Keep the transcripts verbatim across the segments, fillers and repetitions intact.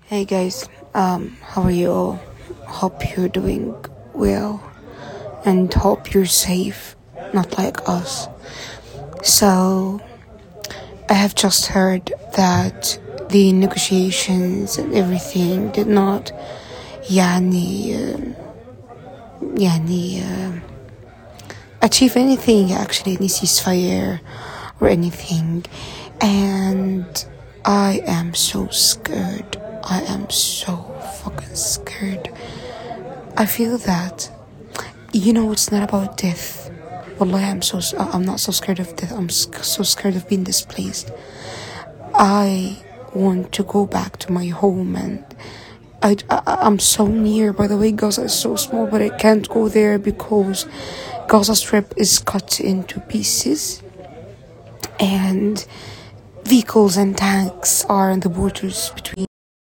Hey guys, um, how are you all? Hope you're doing well and hope you're safe, not like us. So, I have just heard that the negotiations and everything did not يعني uh, يعني uh, achieve anything actually, any ceasefire or anything, and I am so scared. I am so fucking scared. I feel that, you know, it's not about death. Wallahi, I'm so I'm not so scared of death. I'm so scared of being displaced. I want to go back to my home, and I, I I'm so near. By the way, Gaza is so small, but I can't go there because Gaza Strip is cut into pieces, and vehicles and tanks are on the borders between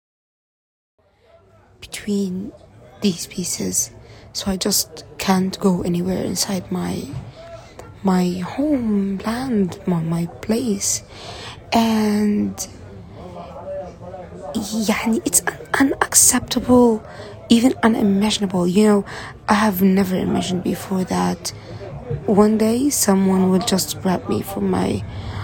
between these pieces. So I just can't go anywhere inside my my homeland, my, my place. And يعني it's un- unacceptable, even unimaginable. You know, I have never imagined before that one day someone will just grab me from my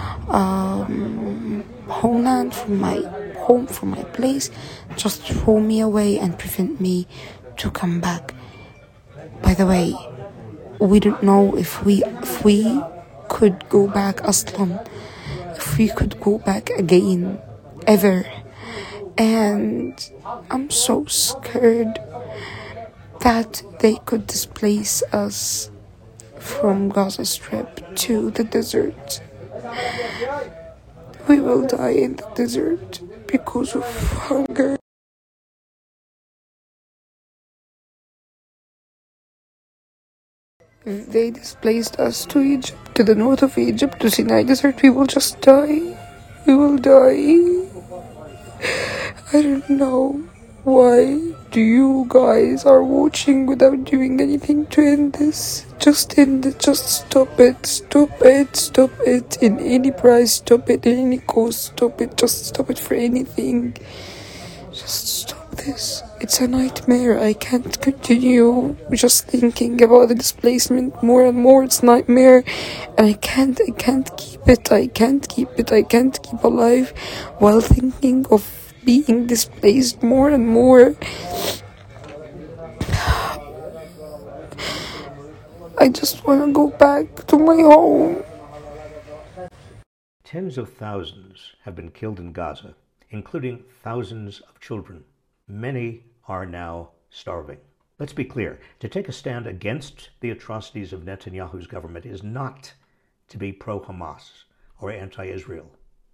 um, homeland, from my home, from my place, just throw me away and prevent me to come back. By the way, we don't know if we if we could go back aslan, if we could go back again, ever. And I'm so scared that they could displace us from Gaza Strip to the desert. We will die in the desert because of hunger. If they displaced us to Egypt, to the north of Egypt, to Sinai Desert, we will just die. We will die. I don't know why do you guys are watching without doing anything to end this. Just end it. Just stop it. Stop it. Stop it. In any price. Stop it. In any cost. Stop it. Just stop it for anything. Just stop this. It's a nightmare. I can't continue just thinking about the displacement more and more. It's a nightmare. And I can't, I can't keep it. I can't keep it. I can't keep alive while thinking of being displaced more and more. I just want to go back to my home. Tens of thousands have been killed in Gaza, including thousands of children. Many are now starving. Let's be clear, to take a stand against the atrocities of Netanyahu's government is not to be pro-Hamas or anti-Israel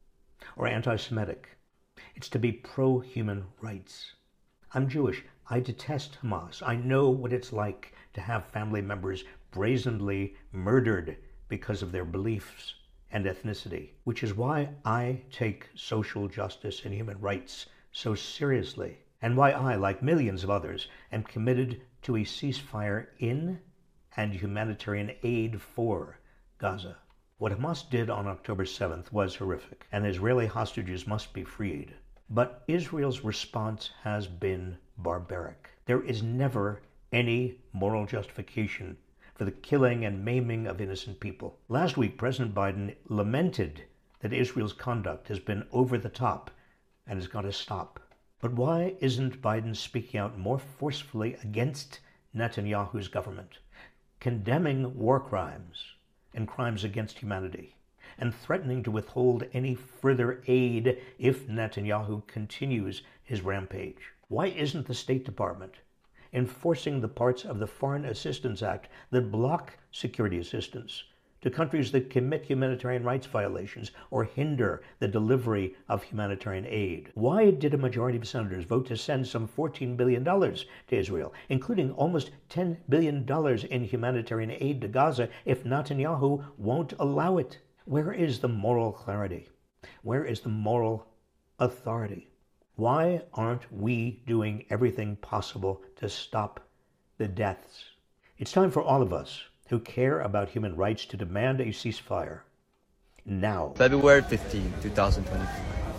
or anti-Semitic. It's to be pro-human rights. I'm Jewish. I detest Hamas. I know what it's like to have family members brazenly murdered because of their beliefs and ethnicity, which is why I take social justice and human rights so seriously, and why I, like millions of others, am committed to a ceasefire in and humanitarian aid for Gaza. What Hamas did on October seventh was horrific, and Israeli hostages must be freed. But Israel's response has been barbaric. There is never any moral justification for the killing and maiming of innocent people. Last week, President Biden lamented that Israel's conduct has been over the top and has got to stop. But why isn't Biden speaking out more forcefully against Netanyahu's government, condemning war crimes and crimes against humanity, and threatening to withhold any further aid if Netanyahu continues his rampage? Why isn't the State Department enforcing the parts of the Foreign Assistance Act that block security assistance to countries that commit humanitarian rights violations or hinder the delivery of humanitarian aid? Why did a majority of senators vote to send some fourteen billion dollars to Israel, including almost ten billion dollars in humanitarian aid to Gaza, if Netanyahu won't allow it? Where is the moral clarity? Where is the moral authority? Why aren't we doing everything possible to stop the deaths? It's time for all of us who care about human rights to demand a ceasefire now. February fifteenth, twenty twenty-four.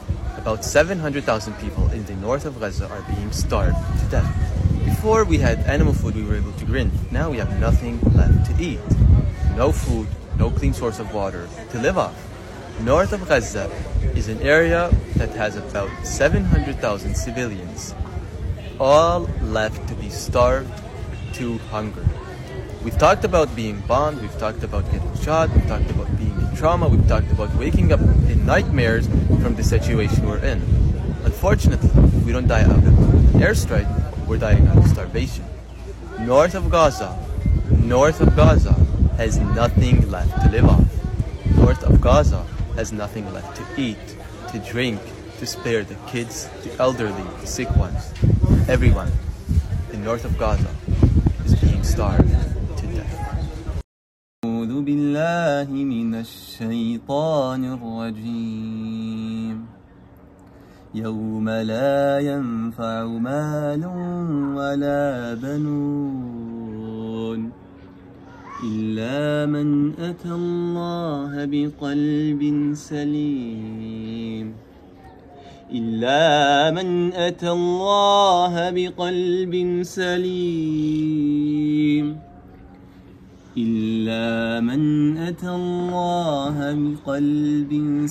about seven hundred thousand people in the north of Gaza are being starved to death. Before we had animal food we were able to grin. Now we have nothing left to eat. No food, no clean source of water to live off. North of Gaza is an area that has about seven hundred thousand civilians, all left to be starved to hunger. We've talked about being bombed, we've talked about getting shot, we've talked about being in trauma, we've talked about waking up in nightmares from the situation we're in. Unfortunately, we don't die out of an airstrike, we're dying out of starvation. North of Gaza, north of Gaza has nothing left to live off. North of Gaza has nothing left to eat, to drink, to spare the kids, the elderly, the sick ones. Everyone in north of Gaza is being starved to death. أعوذ بالله من الشيطان الرجيم يوم لا ينفع مال ولا بنون إلا من أتى الله بقلب سليم إلا من أتى الله بقلب سليم إلا من أتى الله بقلب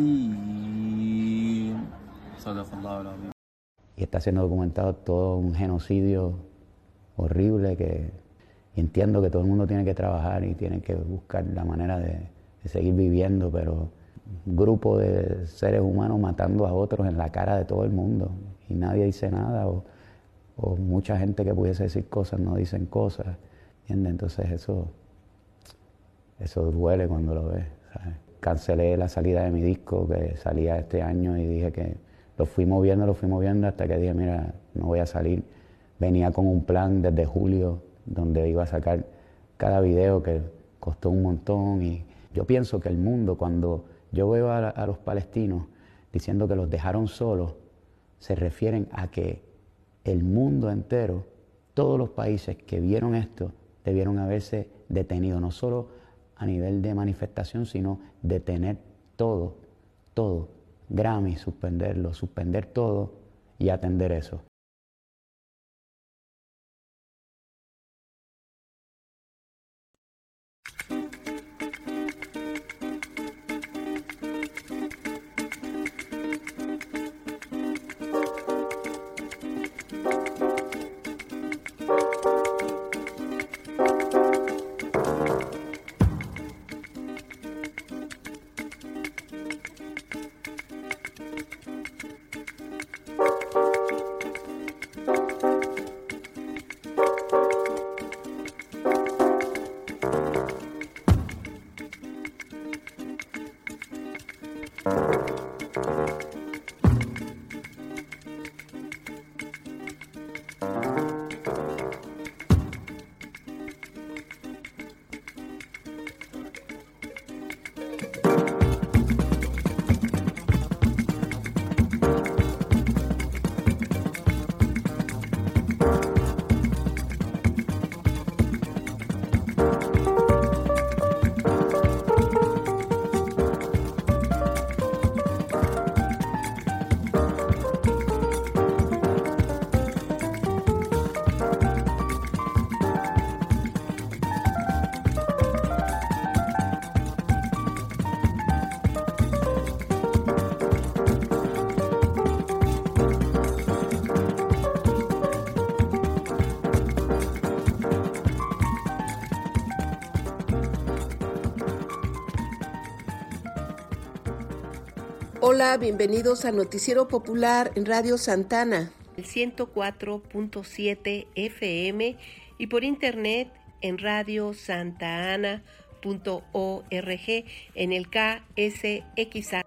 سليم صدق الله العظيم. Y está siendo documentado todo un genocidio horrible que entiendo que todo el mundo tiene que trabajar y tiene que buscar la manera de, de seguir viviendo, pero un grupo de seres humanos matando a otros en la cara de todo el mundo y nadie dice nada, o, o mucha gente que pudiese decir cosas no dicen cosas, ¿entiendes? Entonces eso, eso duele cuando lo ves, ¿sabes? Cancelé la salida de mi disco que salía este año y dije que lo fui moviendo, lo fui moviendo hasta que dije, mira, no voy a salir. Venía con un plan desde julio donde iba a sacar cada video que costó un montón, y yo pienso que el mundo, cuando yo veo a, a los palestinos diciendo que los dejaron solos, se refieren a que el mundo entero, todos los países que vieron esto, debieron haberse detenido, no solo a nivel de manifestación, sino detener todo, todo, Grammy, suspenderlo, suspender todo y atender eso. Hola, bienvenidos al Noticiero Popular en Radio Santana, el ciento cuatro punto siete F M y por internet en radio santa ana punto org en el K S X A.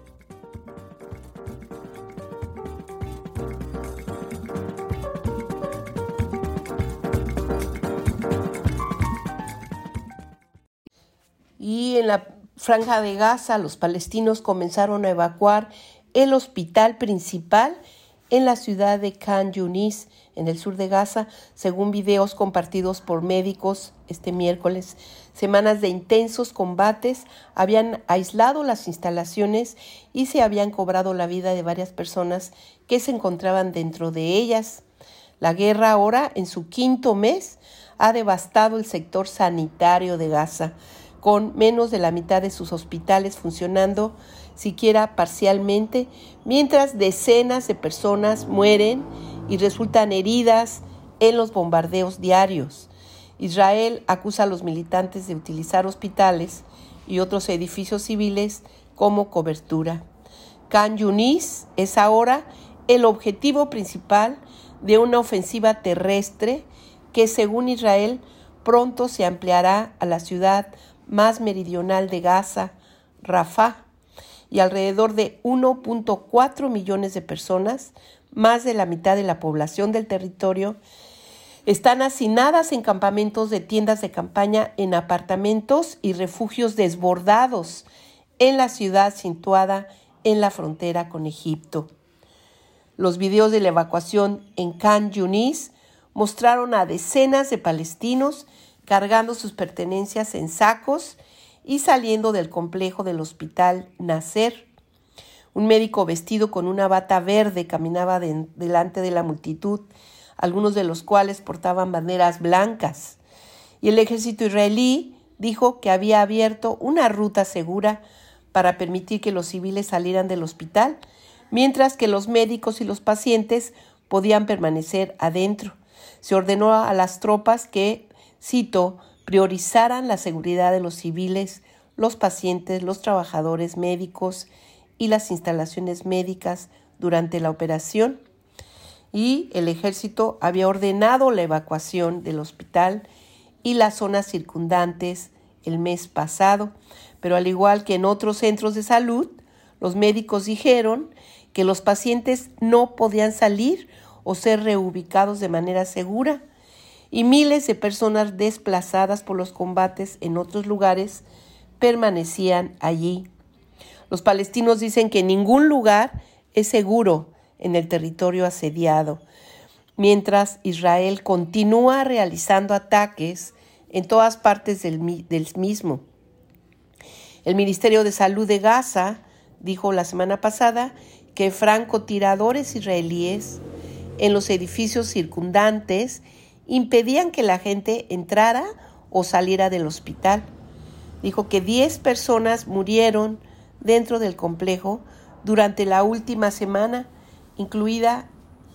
Y en la Franja de Gaza, los palestinos comenzaron a evacuar el hospital principal en la ciudad de Khan Yunis, en el sur de Gaza, según videos compartidos por médicos este miércoles. Semanas de intensos combates habían aislado las instalaciones y se habían cobrado la vida de varias personas que se encontraban dentro de ellas. La guerra ahora, en su quinto mes, ha devastado el sector sanitario de Gaza, con menos de la mitad de sus hospitales funcionando siquiera parcialmente, mientras decenas de personas mueren y resultan heridas en los bombardeos diarios. Israel acusa a los militantes de utilizar hospitales y otros edificios civiles como cobertura. Khan Yunis es ahora el objetivo principal de una ofensiva terrestre que, según Israel, pronto se ampliará a la ciudad más meridional de Gaza, Rafah, y alrededor de uno punto cuatro millones de personas, más de la mitad de la población del territorio, están hacinadas en campamentos de tiendas de campaña, en apartamentos y refugios desbordados en la ciudad situada en la frontera con Egipto. Los videos de la evacuación en Khan Yunis mostraron a decenas de palestinos cargando sus pertenencias en sacos y saliendo del complejo del hospital Nasser. Un médico vestido con una bata verde caminaba de, delante de la multitud, algunos de los cuales portaban banderas blancas. Y el ejército israelí dijo que había abierto una ruta segura para permitir que los civiles salieran del hospital, mientras que los médicos y los pacientes podían permanecer adentro. Se ordenó a las tropas que, cito, priorizaran la seguridad de los civiles, los pacientes, los trabajadores médicos y las instalaciones médicas durante la operación. Y el ejército había ordenado la evacuación del hospital y las zonas circundantes el mes pasado, pero al igual que en otros centros de salud, los médicos dijeron que los pacientes no podían salir o ser reubicados de manera segura, y miles de personas desplazadas por los combates en otros lugares permanecían allí. Los palestinos dicen que ningún lugar es seguro en el territorio asediado, mientras Israel continúa realizando ataques en todas partes del, del mismo. El Ministerio de Salud de Gaza dijo la semana pasada que francotiradores israelíes en los edificios circundantes impedían que la gente entrara o saliera del hospital. Dijo que diez personas murieron dentro del complejo durante la última semana, incluida,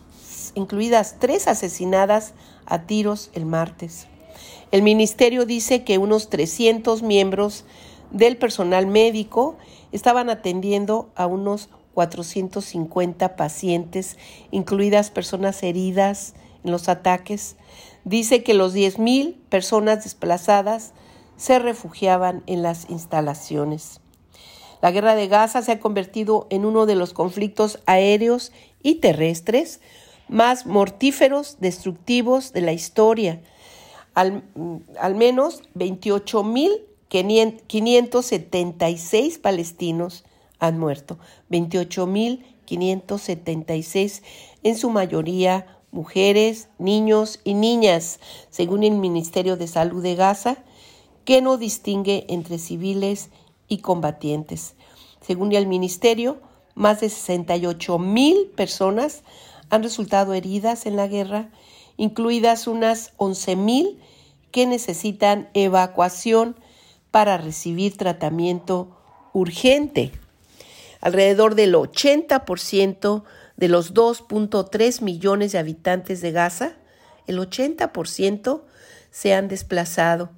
incluidas tres asesinadas a tiros el martes. El ministerio dice que unos trescientos miembros del personal médico estaban atendiendo a unos cuatrocientos cincuenta pacientes, incluidas personas heridas en los ataques. Dice que los diez mil personas desplazadas se refugiaban en las instalaciones. La guerra de Gaza se ha convertido en uno de los conflictos aéreos y terrestres más mortíferos, destructivos de la historia. Al, al menos veintiocho mil quinientos setenta y seis palestinos han muerto, veintiocho mil quinientos setenta y seis, en su mayoría mujeres, niños y niñas, según el Ministerio de Salud de Gaza, que no distingue entre civiles y combatientes. Según el ministerio, más de sesenta y ocho mil personas han resultado heridas en la guerra, incluidas unas once mil que necesitan evacuación para recibir tratamiento urgente. Alrededor del ochenta por ciento de los dos punto tres millones de habitantes de Gaza, el ochenta por ciento se han desplazado.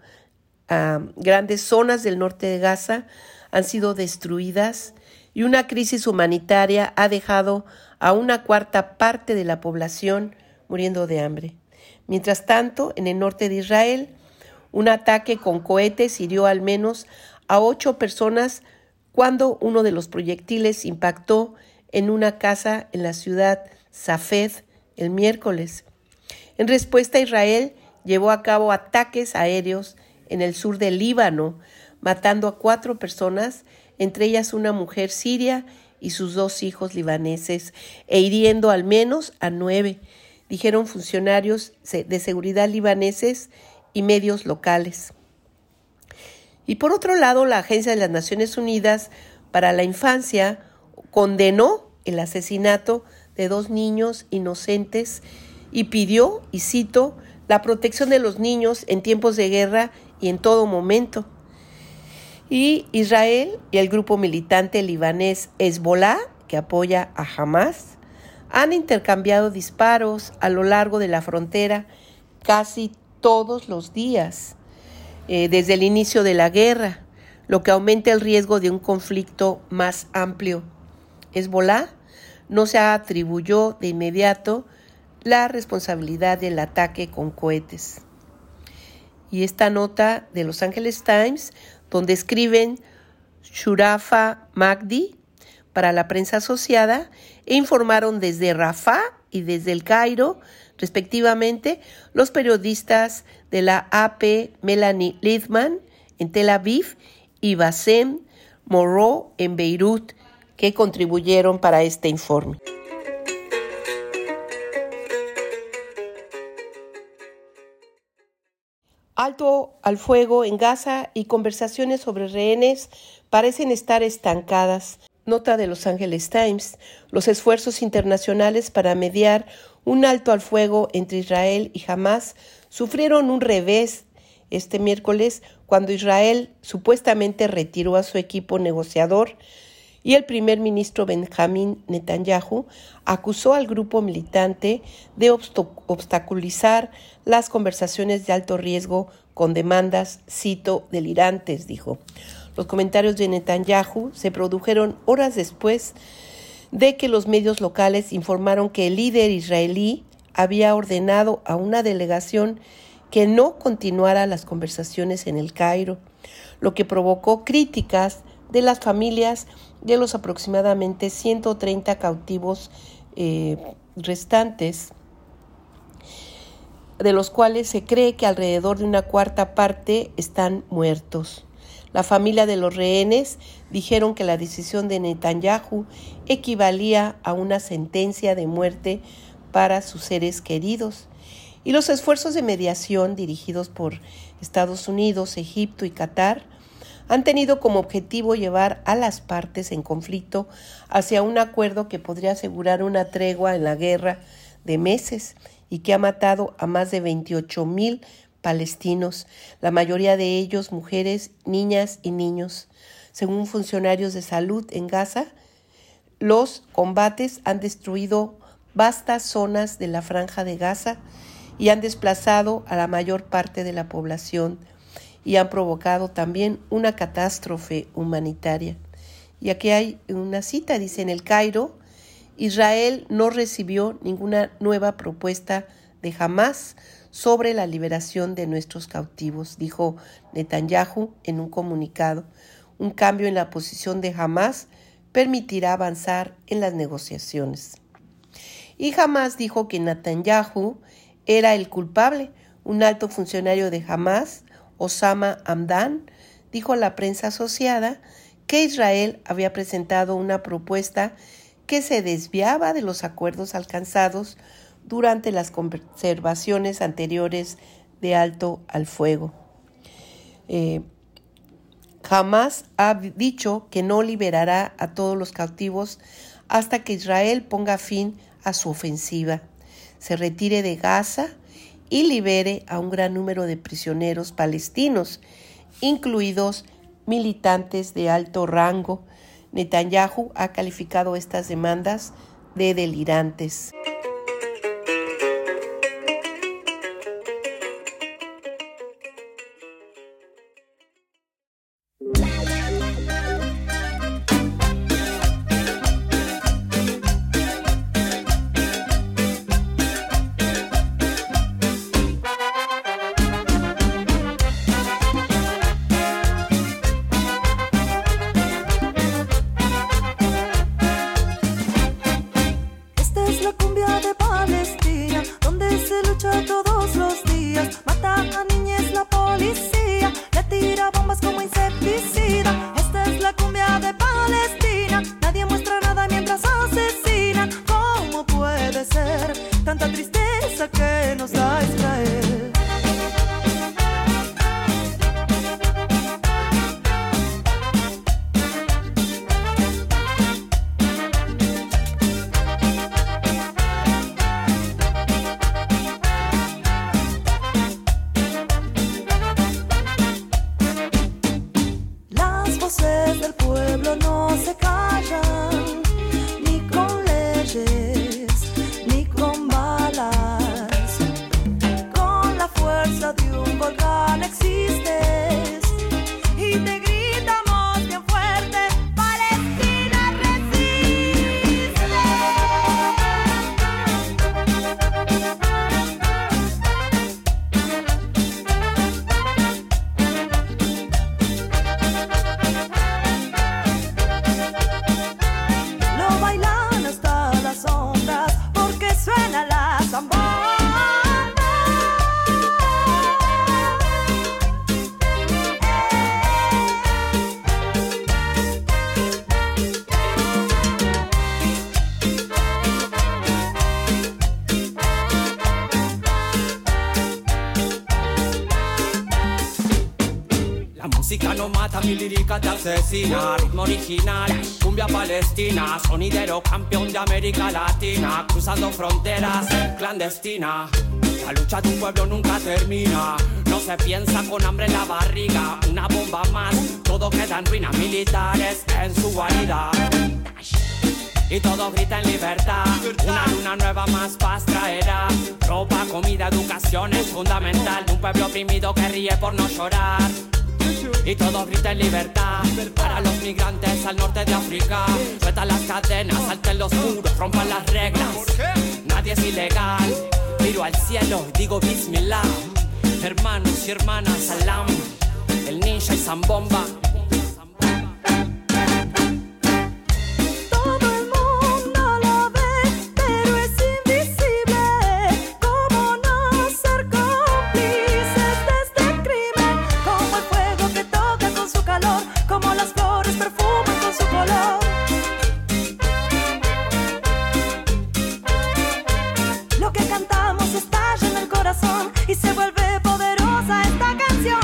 Uh, grandes zonas del norte de Gaza han sido destruidas y una crisis humanitaria ha dejado a una cuarta parte de la población muriendo de hambre. Mientras tanto, en el norte de Israel, un ataque con cohetes hirió al menos a ocho personas cuando uno de los proyectiles impactó en una casa en la ciudad Safed el miércoles. En respuesta, Israel llevó a cabo ataques aéreos en el sur del Líbano, matando a cuatro personas, entre ellas una mujer siria y sus dos hijos libaneses e hiriendo al menos a nueve, dijeron funcionarios de seguridad libaneses y medios locales. Y por otro lado, la Agencia de las Naciones Unidas para la Infancia condenó el asesinato de dos niños inocentes y pidió, y cito, la protección de los niños en tiempos de guerra y en todo momento. Y Israel y el grupo militante libanés Hezbollah, que apoya a Hamas, han intercambiado disparos a lo largo de la frontera casi todos los días, eh, desde el inicio de la guerra, lo que aumenta el riesgo de un conflicto más amplio. Hezbollah no se atribuyó de inmediato la responsabilidad del ataque con cohetes. Y esta nota de Los Angeles Times, donde escriben Shurafa Magdi para la prensa asociada, e informaron desde Rafah y desde el Cairo, respectivamente, los periodistas de la A P Melanie Littman en Tel Aviv y Bassem Morrow en Beirut, que contribuyeron para este informe. Alto al fuego en Gaza y conversaciones sobre rehenes parecen estar estancadas. Nota de Los Angeles Times. Los esfuerzos internacionales para mediar un alto al fuego entre Israel y Hamas sufrieron un revés este miércoles cuando Israel supuestamente retiró a su equipo negociador y el primer ministro Benjamín Netanyahu acusó al grupo militante de obstaculizar las conversaciones de alto riesgo con demandas, cito, delirantes, dijo. Los comentarios de Netanyahu se produjeron horas después de que los medios locales informaron que el líder israelí había ordenado a una delegación que no continuara las conversaciones en el Cairo, lo que provocó críticas de las familias de los aproximadamente ciento treinta cautivos eh, restantes, de los cuales se cree que alrededor de una cuarta parte están muertos. La familia de los rehenes dijeron que la decisión de Netanyahu equivalía a una sentencia de muerte para sus seres queridos, y los esfuerzos de mediación dirigidos por Estados Unidos, Egipto y Qatar han tenido como objetivo llevar a las partes en conflicto hacia un acuerdo que podría asegurar una tregua en la guerra de meses y que ha matado a más de veintiocho mil palestinos, la mayoría de ellos mujeres, niñas y niños. Según funcionarios de salud en Gaza, los combates han destruido vastas zonas de la franja de Gaza y han desplazado a la mayor parte de la población y han provocado también una catástrofe humanitaria. Y aquí hay una cita, dice: en el Cairo, Israel no recibió ninguna nueva propuesta de Hamas sobre la liberación de nuestros cautivos, dijo Netanyahu en un comunicado. Un cambio en la posición de Hamas permitirá avanzar en las negociaciones. Y Hamas dijo que Netanyahu era el culpable. Un alto funcionario de Hamas, Osama Hamdan, dijo a la prensa asociada que Israel había presentado una propuesta que se desviaba de los acuerdos alcanzados durante las conversaciones anteriores de alto al fuego. Eh, Hamas ha dicho que no liberará a todos los cautivos hasta que Israel ponga fin a su ofensiva, se retire de Gaza y libere a un gran número de prisioneros palestinos, incluidos militantes de alto rango. Netanyahu ha calificado estas demandas de delirantes. Esta es la cumbia de Palestina, nadie muestra nada tanta tristeza que nos da Israel. Las voces del pueblo no se callan, ni con leyes, ni con balas. Con la fuerza de un volcán existes y te gritamos bien fuerte: Palestina resiste. Lo bailan hasta las sombras porque suena la zambomba. La música no mata, mi lírica te asesina. Ritmo original, cumbia palestina. Sonidero campeón de América Latina. Cruzando fronteras, clandestina. La lucha de un pueblo nunca termina. No se piensa con hambre en la barriga. Una bomba más, todo queda en ruinas. Militares en su guarida. Y todos gritan libertad. Una luna nueva más paz traerá. Ropa, comida, educación es fundamental. Un pueblo oprimido que ríe por no llorar. Y todos gritan libertad para los migrantes al norte de África. Sueltan las cadenas, salten los muros, rompan las reglas. Nadie es ilegal. Miro al cielo y digo Bismillah. Hermanos y hermanas, salam. El ninja y zambomba. Todo el mundo lo ve, pero es invisible. ¿Cómo no ser cómplices de este crimen? Como el fuego que toca con su calor, como las flores perfuman con su color. Lo que cantamos estalla en el corazón y se vuelve poderosa esta canción.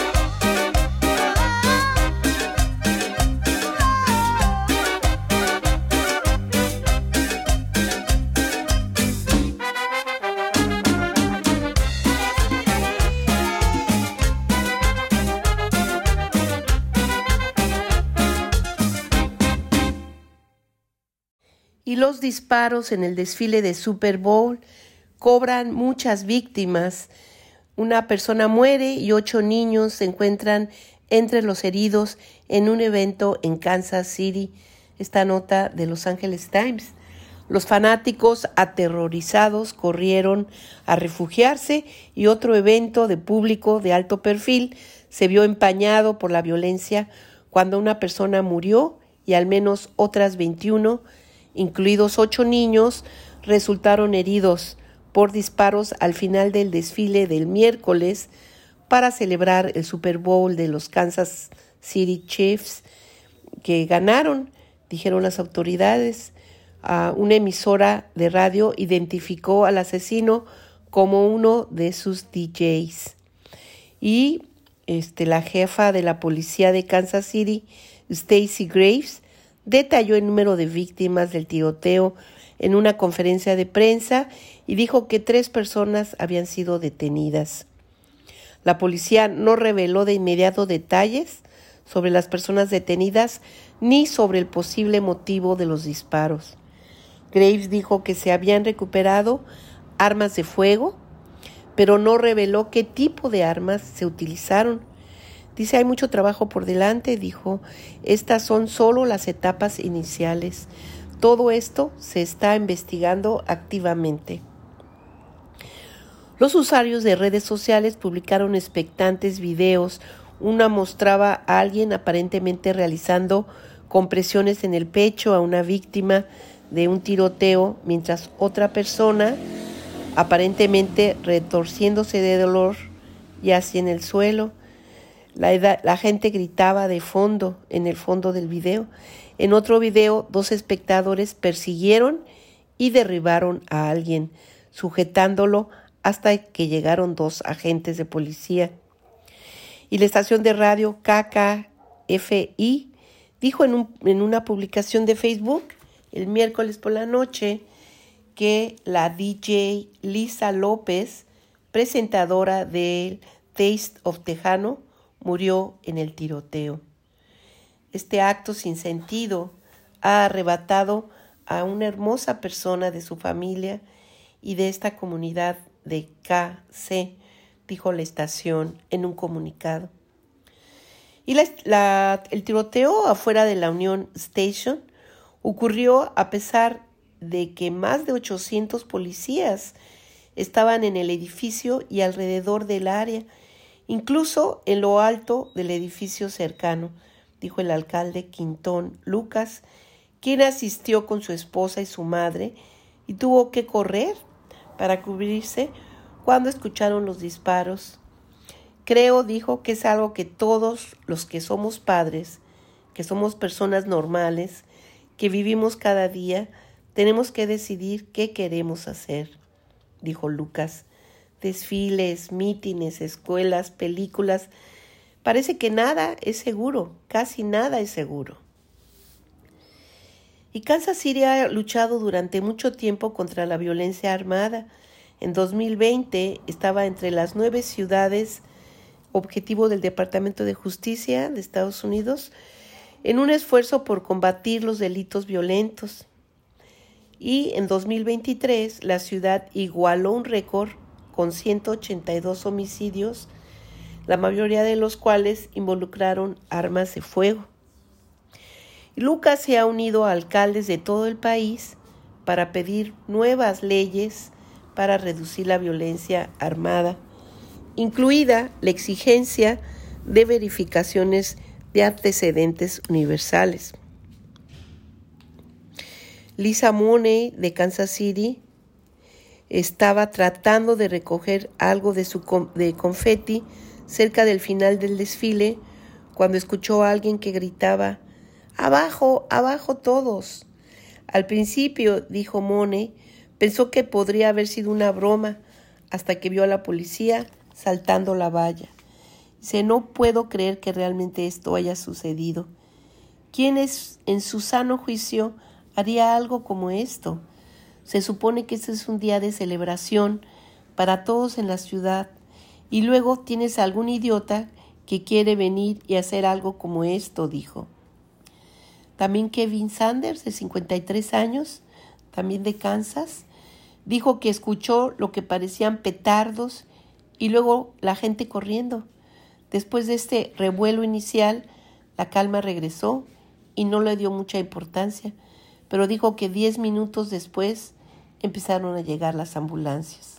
Y los disparos en el desfile de Super Bowl cobran muchas víctimas. Una persona muere y ocho niños se encuentran entre los heridos en un evento en Kansas City. Esta nota de Los Angeles Times. Los fanáticos aterrorizados corrieron a refugiarse y otro evento de público de alto perfil se vio empañado por la violencia cuando una persona murió y al menos otras veintiuno, incluidos ocho niños, resultaron heridos por disparos al final del desfile del miércoles para celebrar el Super Bowl de los Kansas City Chiefs, que ganaron, dijeron las autoridades. Uh, una emisora de radio identificó al asesino como uno de sus D Js. Y este, la jefa de la policía de Kansas City, Stacey Graves, detalló el número de víctimas del tiroteo en una conferencia de prensa y dijo que tres personas habían sido detenidas. La policía no reveló de inmediato detalles sobre las personas detenidas ni sobre el posible motivo de los disparos. Graves dijo que se habían recuperado armas de fuego, pero no reveló qué tipo de armas se utilizaron. Dice, hay mucho trabajo por delante, dijo. Estas son solo las etapas iniciales. Todo esto se está investigando activamente. Los usuarios de redes sociales publicaron expectantes videos. Una mostraba a alguien aparentemente realizando compresiones en el pecho a una víctima de un tiroteo, mientras otra persona, aparentemente retorciéndose de dolor, yacía en el suelo. La, edad, la gente gritaba de fondo, en el fondo del video. En otro video, dos espectadores persiguieron y derribaron a alguien. sujetándolo hasta que llegaron dos agentes de policía. Y la estación de radio K K F I dijo en, un, en una publicación de Facebook el miércoles por la noche que la D J Lisa López, presentadora del Taste of Tejano, murió en el tiroteo. Este acto sin sentido ha arrebatado a una hermosa persona de su familia y de esta comunidad de K C, dijo la estación en un comunicado. Y la, la, el tiroteo afuera de la Union Station ocurrió a pesar de que más de ochocientos policías estaban en el edificio y alrededor del área, incluso en lo alto del edificio cercano, dijo el alcalde Quintón Lucas, quien asistió con su esposa y su madre y tuvo que correr para cubrirse cuando escucharon los disparos. Creo, dijo, que es algo que todos los que somos padres, que somos personas normales, que vivimos cada día, tenemos que decidir qué queremos hacer, dijo Lucas. Desfiles, mítines, escuelas, películas. Parece que nada es seguro, casi nada es seguro. Y Kansas City ha luchado durante mucho tiempo contra la violencia armada. En dos mil veinte estaba entre las nueve ciudades objetivo del Departamento de Justicia de Estados Unidos en un esfuerzo por combatir los delitos violentos. Y en dos mil veintitrés la ciudad igualó un récord con ciento ochenta y dos homicidios, la mayoría de los cuales involucraron armas de fuego. Lucas se ha unido a alcaldes de todo el país para pedir nuevas leyes para reducir la violencia armada, incluida la exigencia de verificaciones de antecedentes universales. Lisa Money de Kansas City estaba tratando de recoger algo de su con- de confeti cerca del final del desfile cuando escuchó a alguien que gritaba: ¡Abajo, abajo todos! Al principio, dijo Money, pensó que podría haber sido una broma hasta que vio a la policía saltando la valla. Dice: no puedo creer que realmente esto haya sucedido. ¿Quién es, en su sano juicio, haría algo como esto? Se supone que este es un día de celebración para todos en la ciudad y luego tienes a algún idiota que quiere venir y hacer algo como esto, dijo. También Kevin Sanders, de cincuenta y tres años, también de Kansas, dijo que escuchó lo que parecían petardos y luego la gente corriendo. Después de este revuelo inicial, la calma regresó y no le dio mucha importancia, pero dijo que diez minutos después empezaron a llegar las ambulancias.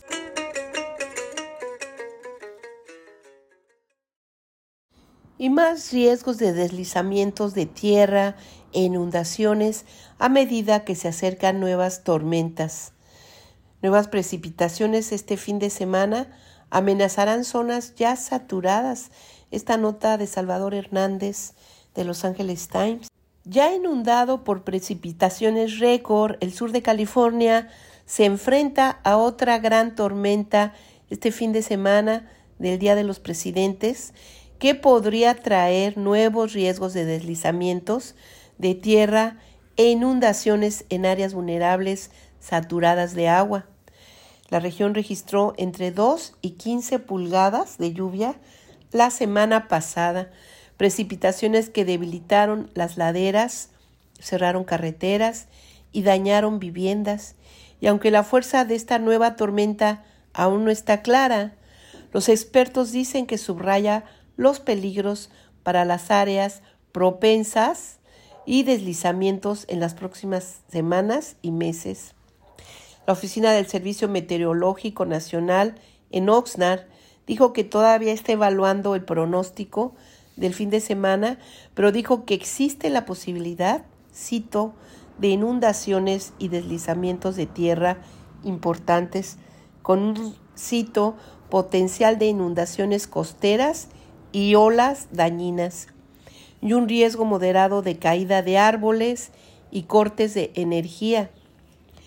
Y más riesgos de deslizamientos de tierra e inundaciones a medida que se acercan nuevas tormentas. Nuevas precipitaciones este fin de semana amenazarán zonas ya saturadas. Esta nota de Salvador Hernández de Los Angeles Times. Ya inundado por precipitaciones récord, el sur de California se enfrenta a otra gran tormenta este fin de semana del Día de los Presidentes, que podría traer nuevos riesgos de deslizamientos de tierra e inundaciones en áreas vulnerables saturadas de agua. La región registró entre dos y quince pulgadas de lluvia la semana pasada, precipitaciones que debilitaron las laderas, cerraron carreteras y dañaron viviendas. Y aunque la fuerza de esta nueva tormenta aún no está clara, los expertos dicen que subraya los peligros para las áreas propensas y deslizamientos en las próximas semanas y meses. La Oficina del Servicio Meteorológico Nacional en Oxnard dijo que todavía está evaluando el pronóstico del fin de semana, pero dijo que existe la posibilidad, cito, de inundaciones y deslizamientos de tierra importantes, con un, cito, potencial de inundaciones costeras y olas dañinas, y un riesgo moderado de caída de árboles y cortes de energía.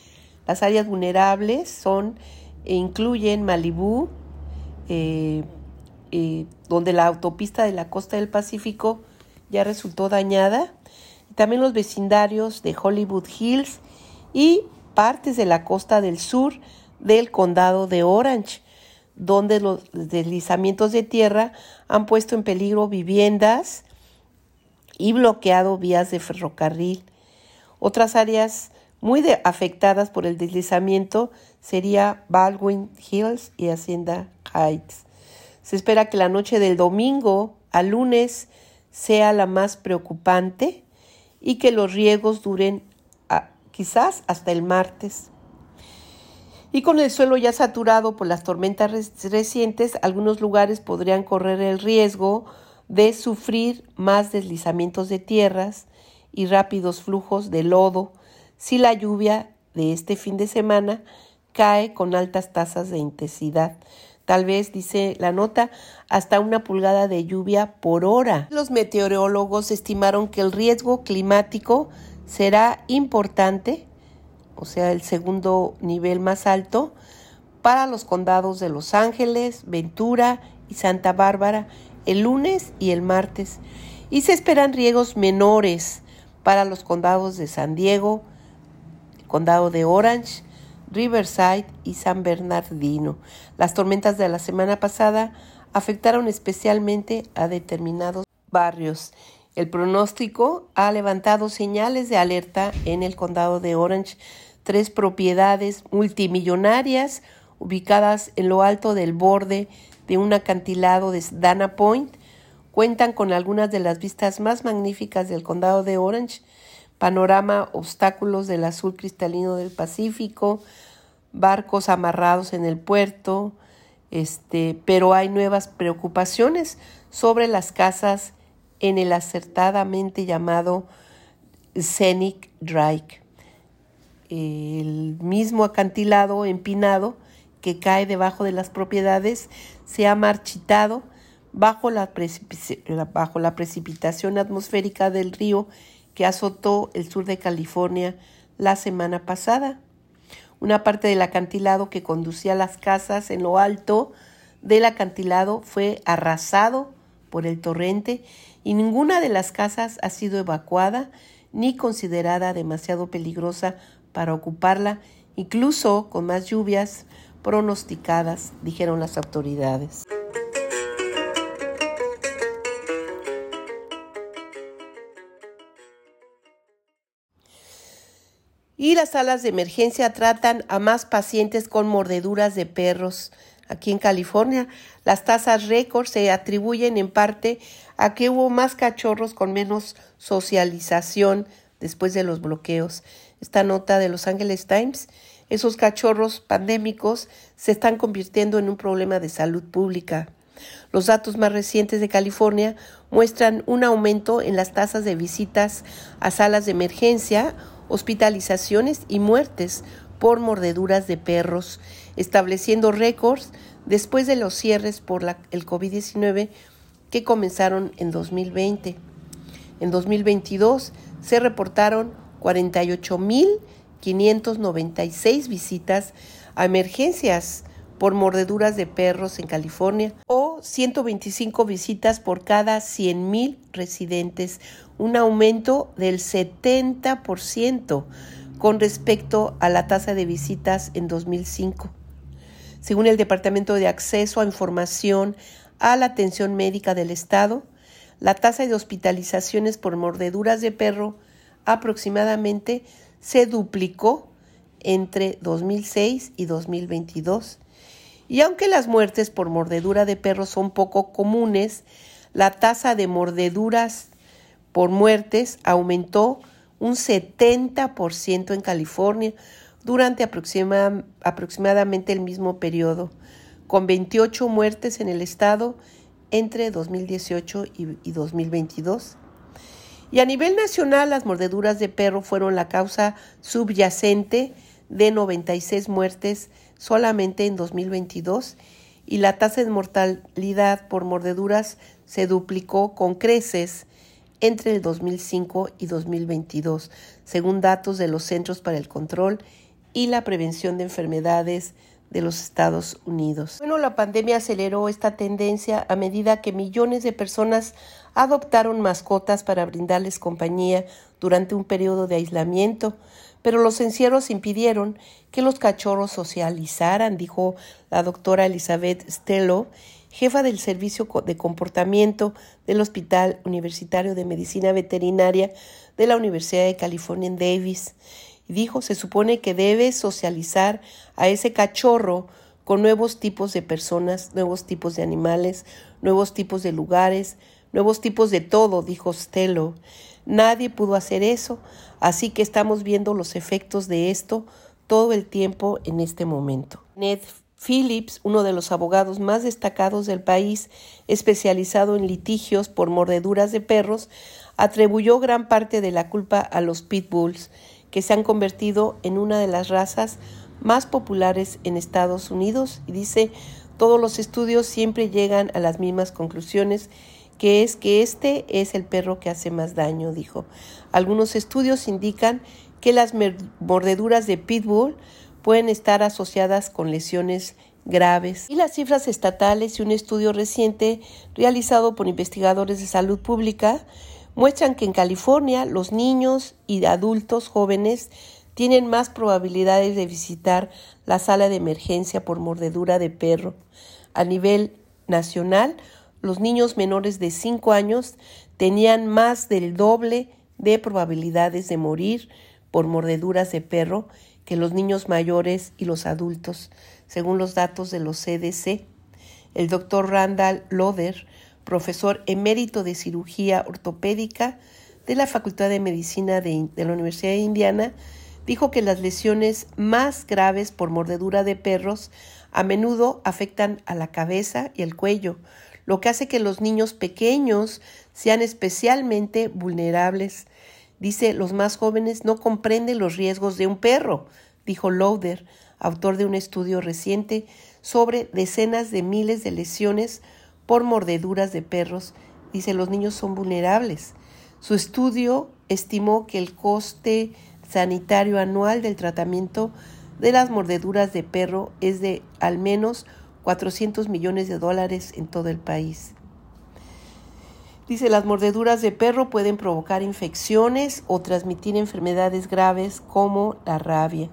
Las áreas vulnerables son e incluyen Malibú, eh, eh, donde la autopista de la costa del Pacífico ya resultó dañada, y también los vecindarios de Hollywood Hills y partes de la costa del sur del condado de Orange, donde los deslizamientos de tierra han puesto en peligro viviendas y bloqueado vías de ferrocarril. Otras áreas muy de, afectadas por el deslizamiento sería Baldwin Hills y Hacienda Heights. Se espera que la noche del domingo al lunes sea la más preocupante y que los riegos duren a, quizás hasta el martes. Y con el suelo ya saturado por las tormentas recientes, algunos lugares podrían correr el riesgo de sufrir más deslizamientos de tierras y rápidos flujos de lodo si la lluvia de este fin de semana cae con altas tasas de intensidad. Tal vez, dice la nota, hasta una pulgada de lluvia por hora. Los meteorólogos estimaron que el riesgo climático será importante, o sea, el segundo nivel más alto, para los condados de Los Ángeles, Ventura y Santa Bárbara el lunes y el martes. Y se esperan riesgos menores para los condados de San Diego, el condado de Orange, Riverside y San Bernardino. Las tormentas de la semana pasada afectaron especialmente a determinados barrios. El pronóstico ha levantado señales de alerta en el condado de Orange. Tres propiedades multimillonarias ubicadas en lo alto del borde de un acantilado de Dana Point cuentan con algunas de las vistas más magníficas del condado de Orange, panorama, obstáculos del azul cristalino del Pacífico, barcos amarrados en el puerto, este, pero hay nuevas preocupaciones sobre las casas en el acertadamente llamado Scenic Drive, el mismo acantilado empinado que cae debajo de las propiedades se ha marchitado bajo la, precip- bajo la precipitación atmosférica del río que azotó el sur de California la semana pasada. Una parte del acantilado que conducía a las casas en lo alto del acantilado fue arrasado por el torrente y ninguna de las casas ha sido evacuada ni considerada demasiado peligrosa para ocuparla, incluso con más lluvias pronosticadas, dijeron las autoridades. Y las salas de emergencia tratan a más pacientes con mordeduras de perros. Aquí en California, las tasas récord se atribuyen en parte a que hubo más cachorros con menos socialización después de los bloqueos. Esta nota de Los Angeles Times, esos cachorros pandémicos se están convirtiendo en un problema de salud pública. Los datos más recientes de California muestran un aumento en las tasas de visitas a salas de emergencia, hospitalizaciones y muertes por mordeduras de perros, estableciendo récords después de los cierres por la, el covid diecinueve que comenzaron en dos mil veinte. En dos mil veintidós se reportaron cuarenta y ocho mil quinientas noventa y seis visitas a emergencias por mordeduras de perros en California, o ciento veinticinco visitas por cada cien mil residentes, un aumento del setenta por ciento con respecto a la tasa de visitas en dos mil cinco. Según el Departamento de Acceso a Información a la Atención Médica del Estado, la tasa de hospitalizaciones por mordeduras de perro aproximadamente se duplicó entre dos mil seis y dos mil veintidós. Y aunque las muertes por mordedura de perro son poco comunes, la tasa de mordeduras por muertes aumentó un setenta por ciento en California durante aproxima, aproximadamente el mismo periodo, con veintiocho muertes en el estado entre dos mil dieciocho y, y dos mil veintidós. Y a nivel nacional, las mordeduras de perro fueron la causa subyacente de noventa y seis muertes solamente en dos mil veintidós, y la tasa de mortalidad por mordeduras se duplicó con creces entre el dos mil cinco y dos mil veintidós, según datos de los Centros para el Control y la Prevención de Enfermedades de los Estados Unidos. Bueno, la pandemia aceleró esta tendencia a medida que millones de personas adoptaron mascotas para brindarles compañía durante un periodo de aislamiento, pero los encierros impidieron que los cachorros socializaran, dijo la doctora Elizabeth Stello, jefa del Servicio de Comportamiento del Hospital Universitario de Medicina Veterinaria de la Universidad de California en Davis. Y dijo, se supone que debe socializar a ese cachorro con nuevos tipos de personas, nuevos tipos de animales, nuevos tipos de lugares, nuevos tipos de todo, dijo Stello. Nadie pudo hacer eso, así que estamos viendo los efectos de esto todo el tiempo en este momento. Ned Phillips, uno de los abogados más destacados del país, especializado en litigios por mordeduras de perros, atribuyó gran parte de la culpa a los pitbulls, que se han convertido en una de las razas más populares en Estados Unidos. Y dice, todos los estudios siempre llegan a las mismas conclusiones, que es que este es el perro que hace más daño, dijo. Algunos estudios indican que las mordeduras de pitbull pueden estar asociadas con lesiones graves. Y las cifras estatales y un estudio reciente realizado por investigadores de salud pública muestran que en California los niños y adultos jóvenes tienen más probabilidades de visitar la sala de emergencia por mordedura de perro. A nivel nacional, los niños menores de cinco años tenían más del doble de probabilidades de morir por mordeduras de perro que los niños mayores y los adultos, según los datos de los C D C. El doctor Randall Loder, profesor emérito de cirugía ortopédica de la Facultad de Medicina de, de la Universidad de Indiana, dijo que las lesiones más graves por mordedura de perros a menudo afectan a la cabeza y el cuello, lo que hace que los niños pequeños sean especialmente vulnerables. Dice, los más jóvenes no comprenden los riesgos de un perro, dijo Loder, autor de un estudio reciente sobre decenas de miles de lesiones por mordeduras de perros. Dice, los niños son vulnerables. Su estudio estimó que el coste sanitario anual del tratamiento de las mordeduras de perro es de al menos cuatrocientos millones de dólares en todo el país. Dice, las mordeduras de perro pueden provocar infecciones o transmitir enfermedades graves como la rabia.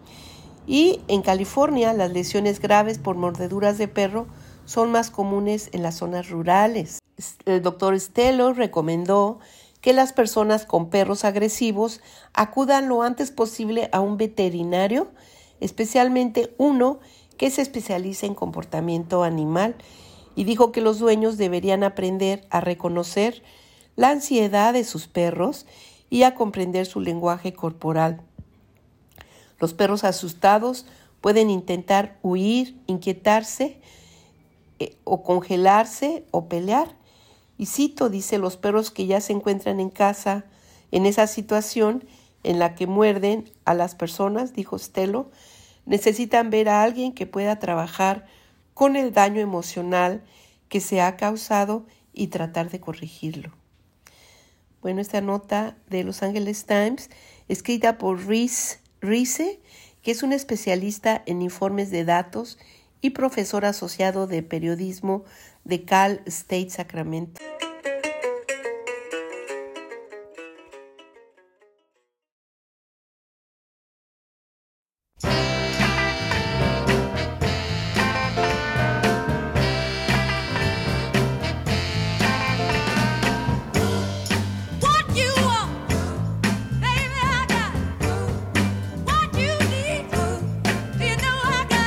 Y en California, las lesiones graves por mordeduras de perro son más comunes en las zonas rurales. El doctor Stello recomendó que las personas con perros agresivos acudan lo antes posible a un veterinario, especialmente uno que se especializa en comportamiento animal, y dijo que los dueños deberían aprender a reconocer la ansiedad de sus perros y a comprender su lenguaje corporal. Los perros asustados pueden intentar huir, inquietarse eh, o congelarse o pelear. Y cito, dice, los perros que ya se encuentran en casa en esa situación en la que muerden a las personas, dijo Stello, necesitan ver a alguien que pueda trabajar con el daño emocional que se ha causado y tratar de corregirlo. Bueno, esta nota de Los Angeles Times, escrita por Reese Rice, que es un especialista en informes de datos y profesor asociado de periodismo de Cal State Sacramento.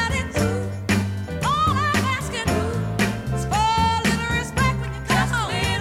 All I'm asking is for a little respect when you come home.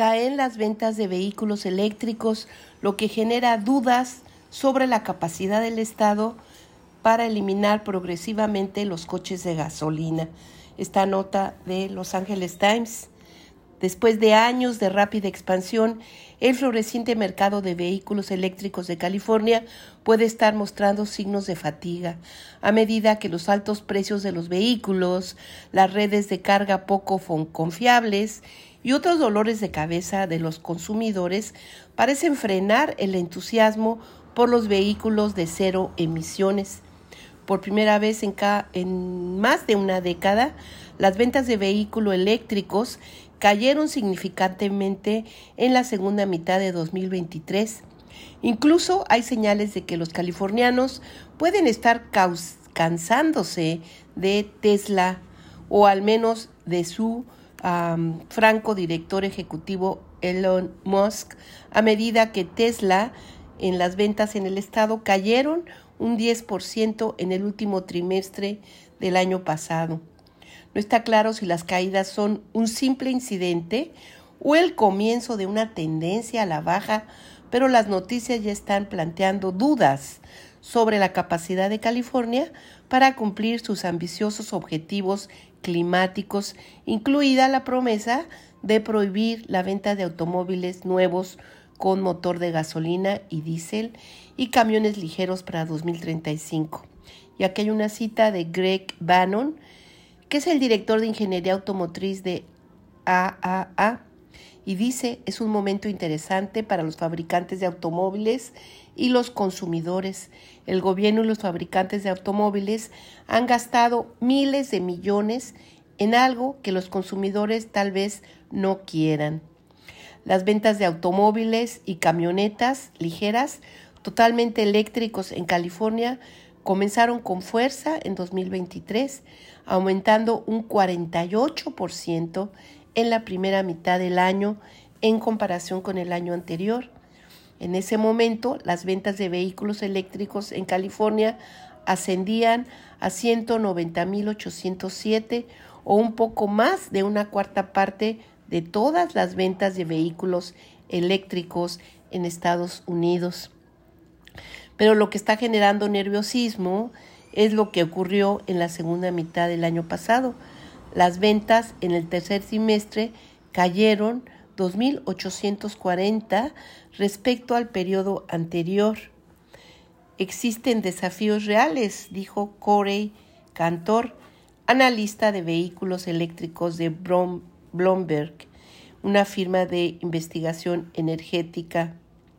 caen las ventas de vehículos eléctricos, lo que genera dudas sobre la capacidad del Estado para eliminar progresivamente los coches de gasolina. Esta nota de Los Angeles Times. Después de años de rápida expansión, el floreciente mercado de vehículos eléctricos de California puede estar mostrando signos de fatiga a medida que los altos precios de los vehículos, las redes de carga poco confiables y otros dolores de cabeza de los consumidores parecen frenar el entusiasmo por los vehículos de cero emisiones. Por primera vez en, ca- en más de una década, las ventas de vehículos eléctricos cayeron significativamente en la segunda mitad de dos mil veintitrés. Incluso hay señales de que los californianos pueden estar caus- cansándose de Tesla, o al menos de su um, franco director ejecutivo Elon Musk, a medida que Tesla en las ventas en el estado cayeron un diez por ciento en el último trimestre del año pasado. No está claro si las caídas son un simple incidente o el comienzo de una tendencia a la baja, pero las noticias ya están planteando dudas sobre la capacidad de California para cumplir sus ambiciosos objetivos climáticos, incluida la promesa de prohibir la venta de automóviles nuevos con motor de gasolina y diésel y camiones ligeros para dos mil treinta y cinco. Y aquí hay una cita de Greg Bannon, que es el director de Ingeniería Automotriz de A A A, y dice: es un momento interesante para los fabricantes de automóviles y los consumidores. El gobierno y los fabricantes de automóviles han gastado miles de millones en algo que los consumidores tal vez no quieran. Las ventas de automóviles y camionetas ligeras totalmente eléctricos en California comenzaron con fuerza en dos mil veintitrés, aumentando un cuarenta y ocho por ciento en la primera mitad del año en comparación con el año anterior. En ese momento, las ventas de vehículos eléctricos en California ascendían a ciento noventa mil ochocientos siete, o un poco más de una cuarta parte de todas las ventas de vehículos eléctricos en Estados Unidos. Pero lo que está generando nerviosismo es lo que ocurrió en la segunda mitad del año pasado. Las ventas en el tercer trimestre cayeron dos mil ochocientos cuarenta respecto al periodo anterior. Existen desafíos reales, dijo Corey Cantor, analista de vehículos eléctricos de Bloomberg, una firma de investigación energética.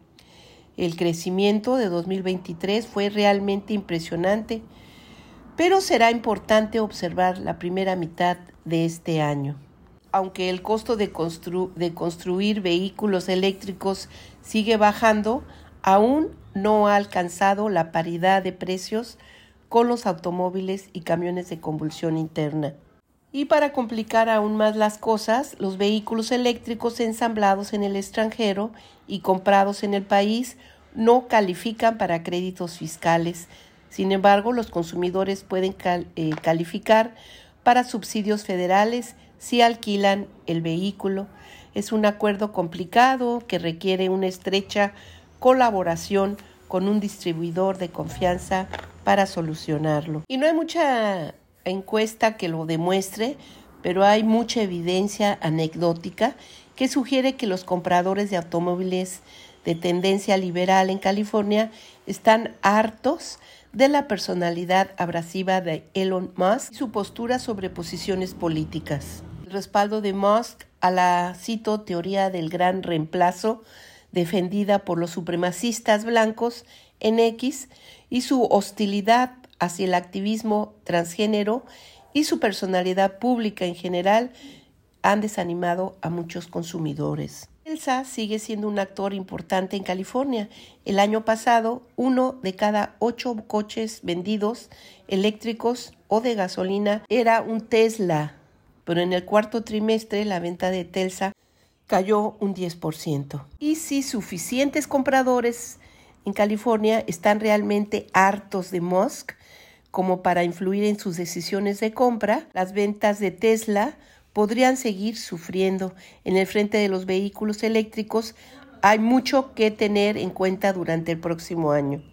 El crecimiento de dos mil veintitrés fue realmente impresionante, pero será importante observar la primera mitad de este año. Aunque el costo de, constru- de construir vehículos eléctricos sigue bajando, aún no ha alcanzado la paridad de precios con los automóviles y camiones de combustión interna. Y para complicar aún más las cosas, los vehículos eléctricos ensamblados en el extranjero y comprados en el país no califican para créditos fiscales. Sin embargo, los consumidores pueden cal- eh, calificar para subsidios federales si alquilan el vehículo. Es un acuerdo complicado que requiere una estrecha colaboración con un distribuidor de confianza para solucionarlo. Y no hay mucha encuesta que lo demuestre, pero hay mucha evidencia anecdótica que sugiere que los compradores de automóviles de tendencia liberal en California están hartos de la personalidad abrasiva de Elon Musk y su postura sobre posiciones políticas. El respaldo de Musk a la, cito, teoría del gran reemplazo defendida por los supremacistas blancos en X y su hostilidad hacia el activismo transgénero y su personalidad pública en general han desanimado a muchos consumidores. Tesla sigue siendo un actor importante en California. El año pasado, uno de cada ocho coches vendidos eléctricos o de gasolina era un Tesla, pero en el cuarto trimestre la venta de Tesla cayó un diez por ciento. Y si suficientes compradores en California están realmente hartos de Musk como para influir en sus decisiones de compra, las ventas de Tesla podrían seguir sufriendo. En el frente de los vehículos eléctricos hay mucho que tener en cuenta durante el próximo año.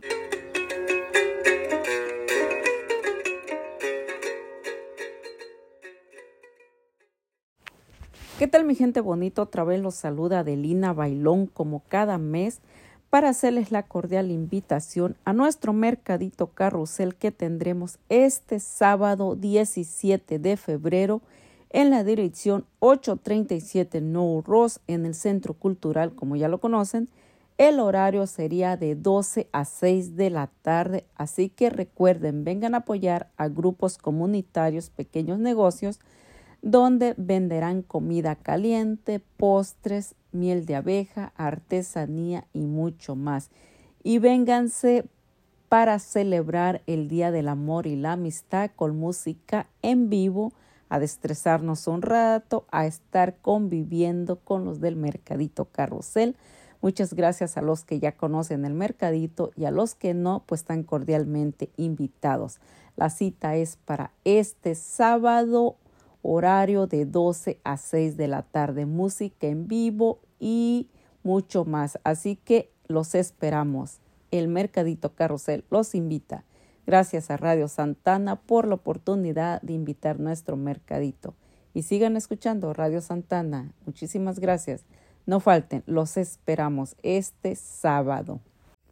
¿Qué tal, mi gente bonito? Otra vez los saluda Adelina Bailón, como cada mes, para hacerles la cordial invitación a nuestro mercadito carrusel que tendremos este sábado diecisiete de febrero en la dirección ochocientos treinta y siete No Ross en el Centro Cultural, como ya lo conocen. El horario sería de doce a seis de la tarde, así que recuerden, vengan a apoyar a grupos comunitarios, pequeños negocios, donde venderán comida caliente, postres, miel de abeja, artesanía y mucho más. Y vénganse para celebrar el Día del Amor y la Amistad con música en vivo, a destresarnos un rato, a estar conviviendo con los del Mercadito Carrusel. Muchas gracias a los que ya conocen el mercadito y a los que no, pues están cordialmente invitados. La cita es para este sábado, horario de doce a seis de la tarde, música en vivo y mucho más. Así que los esperamos. El Mercadito Carrusel los invita. Gracias a Radio Santana por la oportunidad de invitar nuestro mercadito. Y sigan escuchando Radio Santana. Muchísimas gracias. No falten, los esperamos este sábado.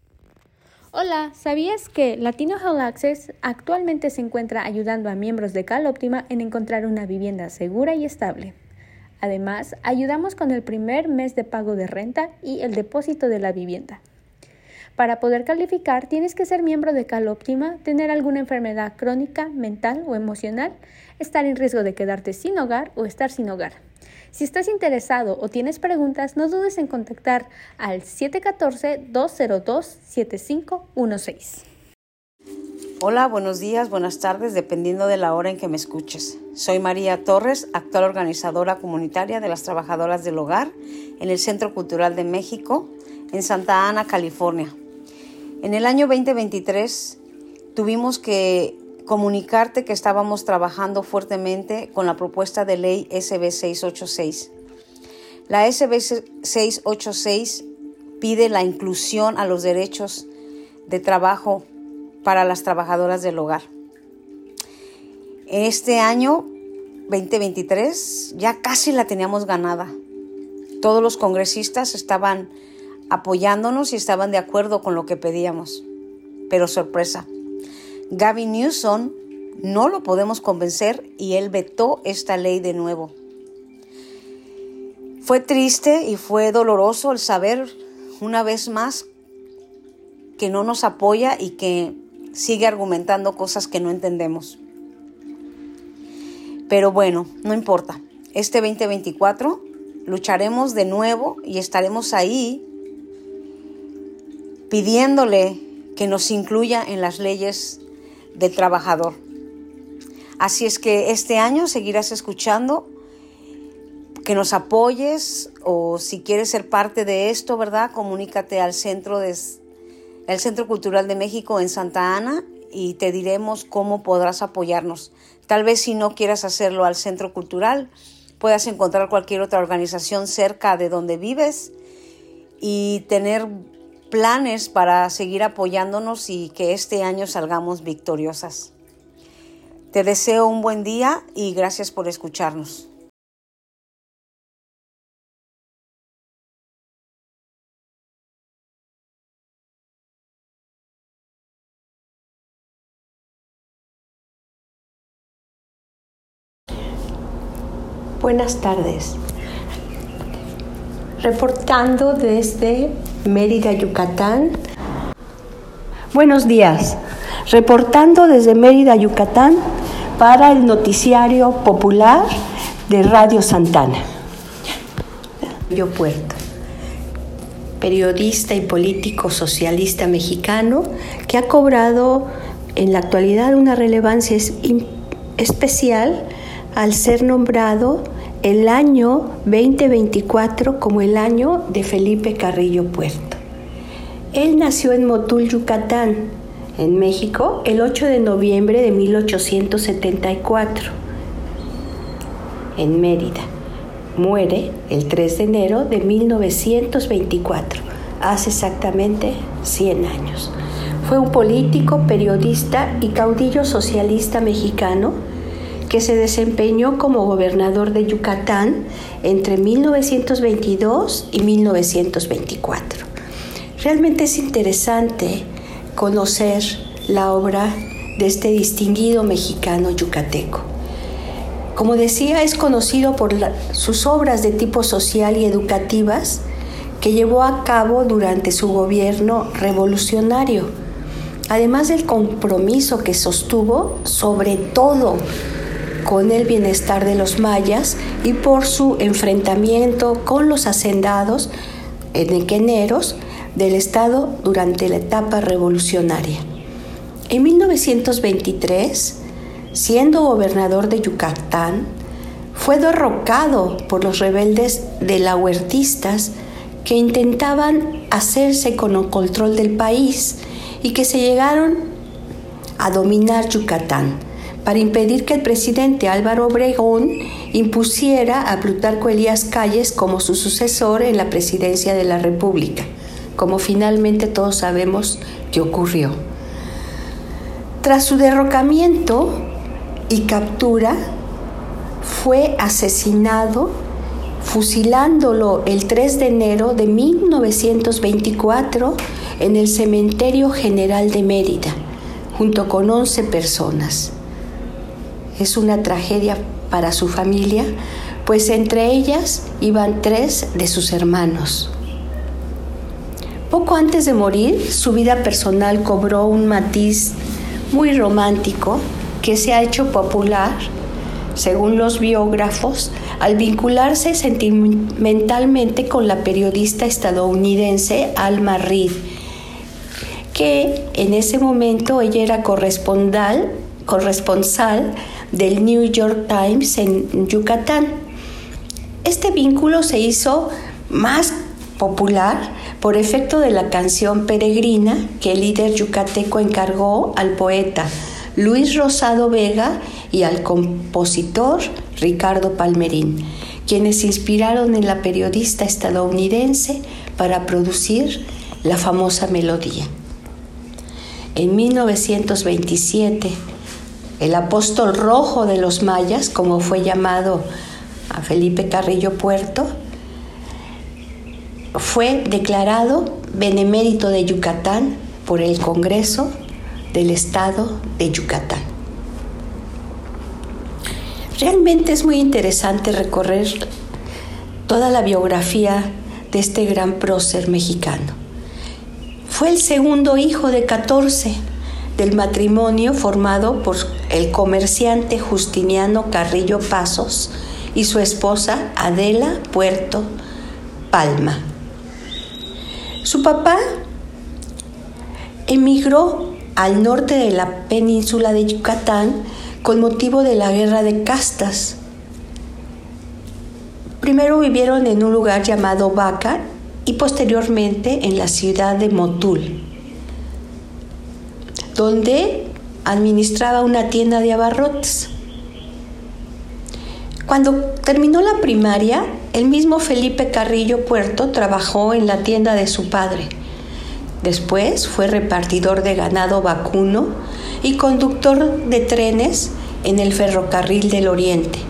Hola, ¿sabías que Latino Hall Access actualmente se encuentra ayudando a miembros de CalOptima en encontrar una vivienda segura y estable? Además, ayudamos con el primer mes de pago de renta y el depósito de la vivienda. Para poder calificar, tienes que ser miembro de CalOptima, tener alguna enfermedad crónica, mental o emocional, estar en riesgo de quedarte sin hogar o estar sin hogar. Si estás interesado o tienes preguntas, no dudes en contactar al siete uno cuatro, dos cero dos, siete cinco uno seis. Hola, buenos días, buenas tardes, dependiendo de la hora en que me escuches. Soy María Torres, actual organizadora comunitaria de las trabajadoras del hogar en el Centro Cultural de México, en Santa Ana, California. En el año veinte veintitrés tuvimos que comunicarte que estábamos trabajando fuertemente con la propuesta de ley S B seiscientos ochenta y seis. La S B seiscientos ochenta y seis pide la inclusión a los derechos de trabajo para las trabajadoras del hogar. Este año veinte veintitrés ya casi la teníamos ganada. Todos los congresistas estaban apoyándonos y estaban de acuerdo con lo que pedíamos. Pero sorpresa, Gavin Newsom no lo podemos convencer y él vetó esta ley de nuevo. Fue triste y fue doloroso el saber una vez más que no nos apoya y que sigue argumentando cosas que no entendemos. Pero bueno, no importa. Este veinte veinticuatro lucharemos de nuevo y estaremos ahí pidiéndole que nos incluya en las leyes del trabajador. Así es que este año seguirás escuchando, que nos apoyes, o si quieres ser parte de esto, ¿verdad? Comunícate al Centro, de, al Centro Cultural de México en Santa Ana y te diremos cómo podrás apoyarnos. Tal vez si no quieras hacerlo al Centro Cultural, puedas encontrar cualquier otra organización cerca de donde vives y tener planes para seguir apoyándonos y que este año salgamos victoriosas. Te deseo un buen día y gracias por escucharnos. Buenas tardes. Reportando desde Mérida, Yucatán. Buenos días. Reportando desde Mérida, Yucatán, para el noticiario popular de Radio Santana. Yo Puerto, periodista y político socialista mexicano que ha cobrado en la actualidad una relevancia especial al ser nombrado el año veinte veinticuatro como el año de Felipe Carrillo Puerto. Él nació en Motul, Yucatán, en México, el ocho de noviembre de mil ochocientos setenta y cuatro. en Mérida. Muere el tres de enero de mil novecientos veinticuatro, hace exactamente cien años. Fue un político, periodista y caudillo socialista mexicano que se desempeñó como gobernador de Yucatán entre mil novecientos veintidós y mil novecientos veinticuatro. Realmente es interesante conocer la obra de este distinguido mexicano yucateco. Como decía, es conocido por la, sus obras de tipo social y educativas que llevó a cabo durante su gobierno revolucionario, además del compromiso que sostuvo sobre todo con el bienestar de los mayas y por su enfrentamiento con los hacendados enequeneros del Estado durante la etapa revolucionaria. En mil novecientos veintitrés, siendo gobernador de Yucatán, fue derrocado por los rebeldes de la huertistas que intentaban hacerse con el control del país y que se llegaron a dominar Yucatán para impedir que el presidente Álvaro Obregón impusiera a Plutarco Elías Calles como su sucesor en la presidencia de la República, como finalmente todos sabemos que ocurrió. Tras su derrocamiento y captura, fue asesinado fusilándolo el tres de enero de mil novecientos veinticuatro en el Cementerio General de Mérida, junto con once personas. Es una tragedia para su familia, pues entre ellas iban tres de sus hermanos. Poco antes de morir, su vida personal cobró un matiz muy romántico que se ha hecho popular, según los biógrafos, al vincularse sentimentalmente con la periodista estadounidense Alma Reed, que en ese momento ella era corresponsal, corresponsal del New York Times en Yucatán. Este vínculo se hizo más popular por efecto de la canción Peregrina que el líder yucateco encargó al poeta Luis Rosado Vega y al compositor Ricardo Palmerín, quienes se inspiraron en la periodista estadounidense para producir la famosa melodía. En mil novecientos veintisiete, el apóstol rojo de los mayas, como fue llamado a Felipe Carrillo Puerto, fue declarado benemérito de Yucatán por el Congreso del Estado de Yucatán. Realmente es muy interesante recorrer toda la biografía de este gran prócer mexicano. Fue el segundo hijo de catorce del matrimonio formado por el comerciante Justiniano Carrillo Pasos y su esposa Adela Puerto Palma. Su papá emigró al norte de la península de Yucatán con motivo de la guerra de castas. Primero vivieron en un lugar llamado Baca y posteriormente en la ciudad de Motul, donde administraba una tienda de abarrotes. Cuando terminó la primaria, el mismo Felipe Carrillo Puerto trabajó en la tienda de su padre. Después fue repartidor de ganado vacuno y conductor de trenes en el ferrocarril del Oriente.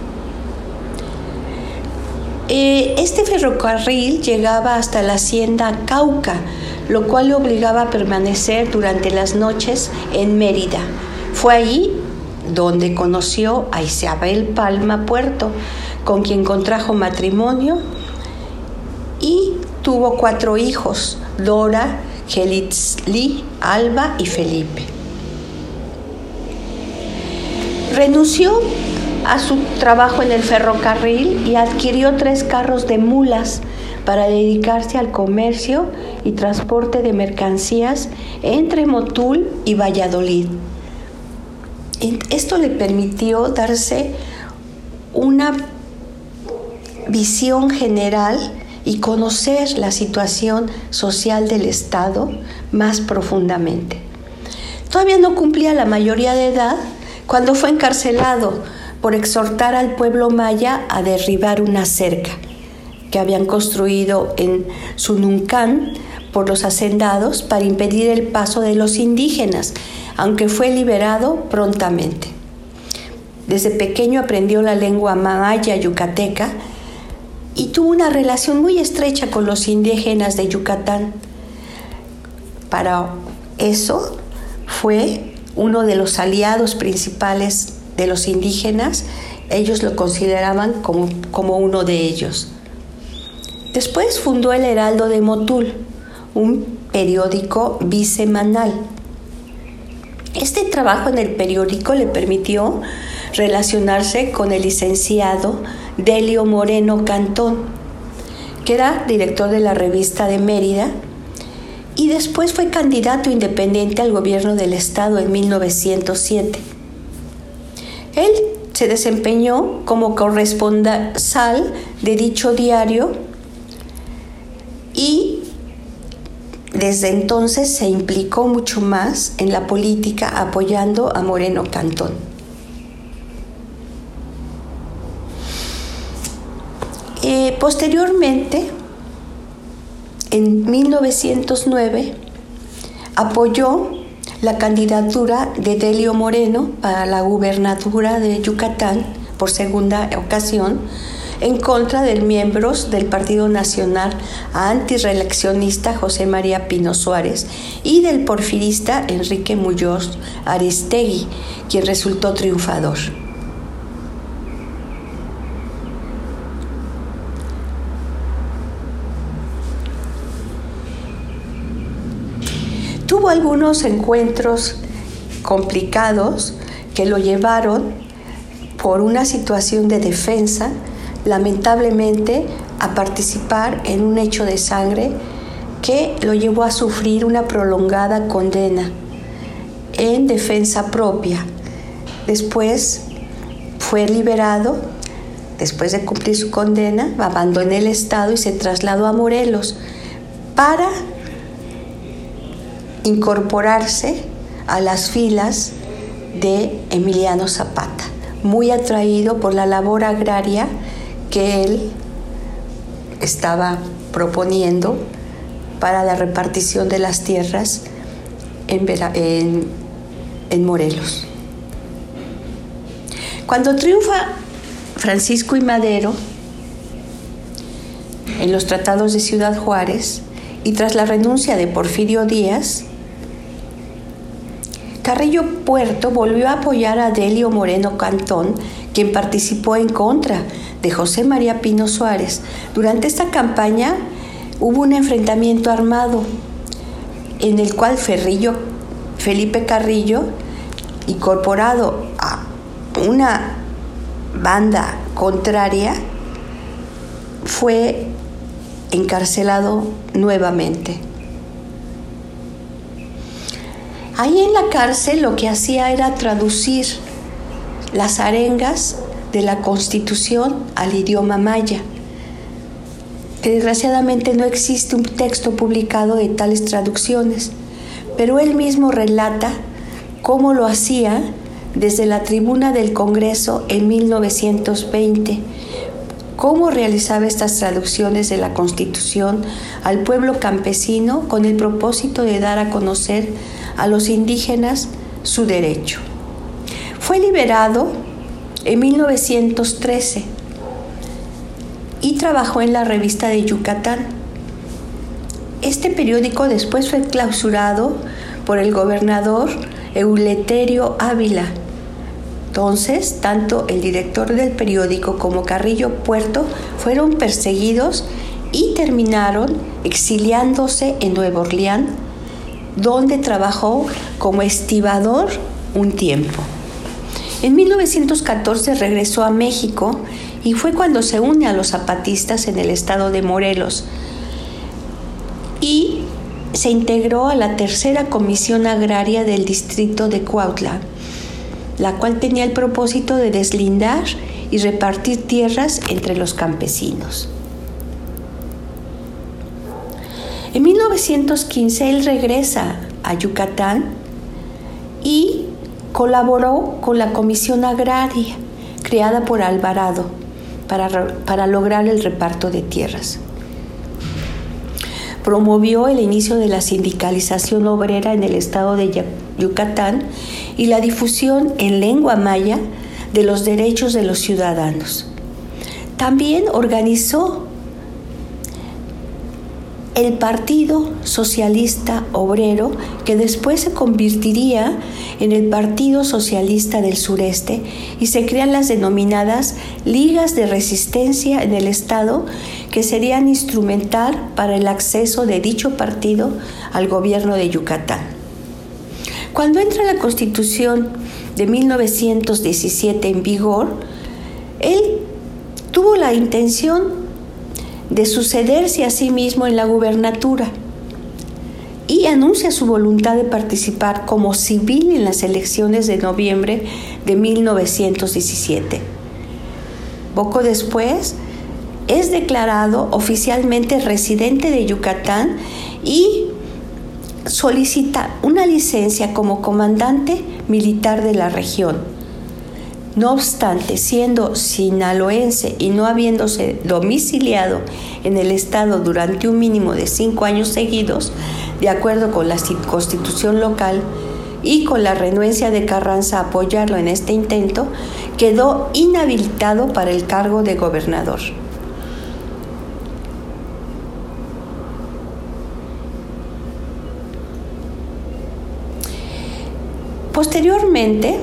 Este ferrocarril llegaba hasta la hacienda Cauca, lo cual le obligaba a permanecer durante las noches en Mérida. Fue ahí donde conoció a Isabel Palma Puerto, con quien contrajo matrimonio y tuvo cuatro hijos: Dora, Gelitzli, Alba y Felipe. Renunció a su trabajo en el ferrocarril y adquirió tres carros de mulas para dedicarse al comercio y transporte de mercancías entre Motul y Valladolid. Esto le permitió darse una visión general y conocer la situación social del Estado más profundamente. Todavía no cumplía la mayoría de edad cuando fue encarcelado por exhortar al pueblo maya a derribar una cerca que habían construido en Sununcán por los hacendados para impedir el paso de los indígenas, aunque fue liberado prontamente. Desde pequeño aprendió la lengua maya yucateca y tuvo una relación muy estrecha con los indígenas de Yucatán. Para eso fue uno de los aliados principales de los indígenas. Ellos lo consideraban como, como uno de ellos. Después fundó el Heraldo de Motul, un periódico bisemanal. Este trabajo en el periódico le permitió relacionarse con el licenciado Delio Moreno Cantón, que era director de la revista de Mérida, y después fue candidato independiente al gobierno del estado en mil novecientos siete. Él se desempeñó como corresponsal de dicho diario y desde entonces se implicó mucho más en la política apoyando a Moreno Cantón. Eh, posteriormente, en mil novecientos nueve, apoyó la candidatura de Delio Moreno para la gubernatura de Yucatán por segunda ocasión, en contra de miembros del Partido Nacional antirreeleccionista José María Pino Suárez y del porfirista Enrique Muñoz Aristegui, quien resultó triunfador. Tuvo algunos encuentros complicados que lo llevaron por una situación de defensa, lamentablemente, a participar en un hecho de sangre que lo llevó a sufrir una prolongada condena en defensa propia. Después fue liberado, después de cumplir su condena, abandonó el estado y se trasladó a Morelos para incorporarse a las filas de Emiliano Zapata, muy atraído por la labor agraria que él estaba proponiendo para la repartición de las tierras en, en, en Morelos. Cuando triunfa Francisco I. Madero en los tratados de Ciudad Juárez y tras la renuncia de Porfirio Díaz, Carrillo Puerto volvió a apoyar a Delio Moreno Cantón, quien participó en contra de José María Pino Suárez. Durante esta campaña hubo un enfrentamiento armado en el cual Ferrillo, Felipe Carrillo, incorporado a una banda contraria, fue encarcelado nuevamente. Ahí en la cárcel lo que hacía era traducir las arengas de la Constitución al idioma maya. Desgraciadamente no existe un texto publicado de tales traducciones, pero él mismo relata cómo lo hacía desde la tribuna del Congreso en mil novecientos veinte, cómo realizaba estas traducciones de la Constitución al pueblo campesino con el propósito de dar a conocer a los indígenas su derecho. Fue liberado en mil novecientos trece y trabajó en la revista de Yucatán. Este periódico después fue clausurado por el gobernador Euleterio Ávila. Entonces, tanto el director del periódico como Carrillo Puerto fueron perseguidos y terminaron exiliándose en Nueva Orleans, donde trabajó como estibador un tiempo. En mil novecientos catorce regresó a México y fue cuando se une a los zapatistas en el estado de Morelos y se integró a la tercera comisión agraria del distrito de Cuautla, la cual tenía el propósito de deslindar y repartir tierras entre los campesinos. En mil novecientos quince él regresa a Yucatán y colaboró con la Comisión Agraria, creada por Alvarado para, para lograr el reparto de tierras. Promovió el inicio de la sindicalización obrera en el estado de Yucatán y la difusión en lengua maya de los derechos de los ciudadanos. También organizó el Partido Socialista Obrero, que después se convertiría en el Partido Socialista del Sureste, y se crean las denominadas Ligas de Resistencia en el Estado, que serían instrumental para el acceso de dicho partido al gobierno de Yucatán. Cuando entra la Constitución de mil novecientos diecisiete en vigor, él tuvo la intención de sucederse a sí mismo en la gubernatura y anuncia su voluntad de participar como civil en las elecciones de noviembre de mil novecientos diecisiete. Poco después es declarado oficialmente residente de Yucatán y solicita una licencia como comandante militar de la región. No obstante, siendo sinaloense y no habiéndose domiciliado en el estado durante un mínimo de cinco años seguidos, de acuerdo con la constitución local, y con la renuencia de Carranza a apoyarlo en este intento, quedó inhabilitado para el cargo de gobernador. Posteriormente,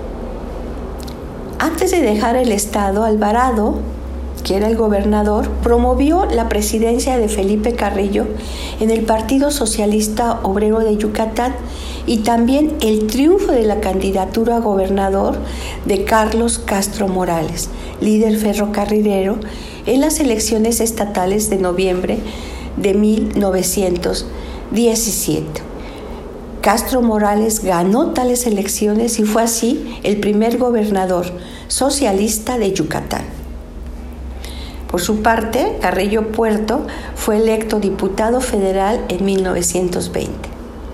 antes de dejar el estado, Alvarado, que era el gobernador, promovió la presidencia de Felipe Carrillo en el Partido Socialista Obrero de Yucatán y también el triunfo de la candidatura a gobernador de Carlos Castro Morales, líder ferrocarrilero, en las elecciones estatales de noviembre de mil novecientos diecisiete. Castro Morales ganó tales elecciones y fue así el primer gobernador socialista de Yucatán. Por su parte, Carrillo Puerto fue electo diputado federal en mil novecientos veinte.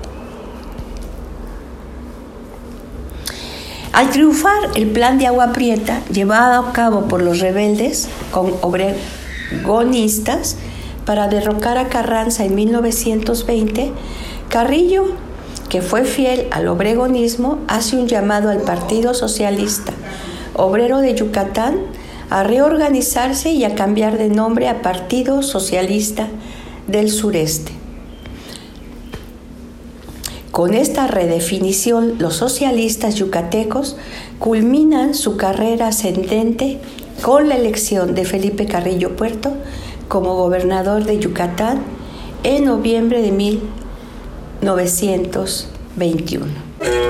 Al triunfar el plan de Agua Prieta, llevado a cabo por los rebeldes con obregonistas para derrocar a Carranza en mil novecientos veinte, Carrillo, que fue fiel al obregonismo, hace un llamado al Partido Socialista Obrero de Yucatán a reorganizarse y a cambiar de nombre a Partido Socialista del Sureste. Con esta redefinición, los socialistas yucatecos culminan su carrera ascendente con la elección de Felipe Carrillo Puerto como gobernador de Yucatán en noviembre de mil novecientos veintiuno.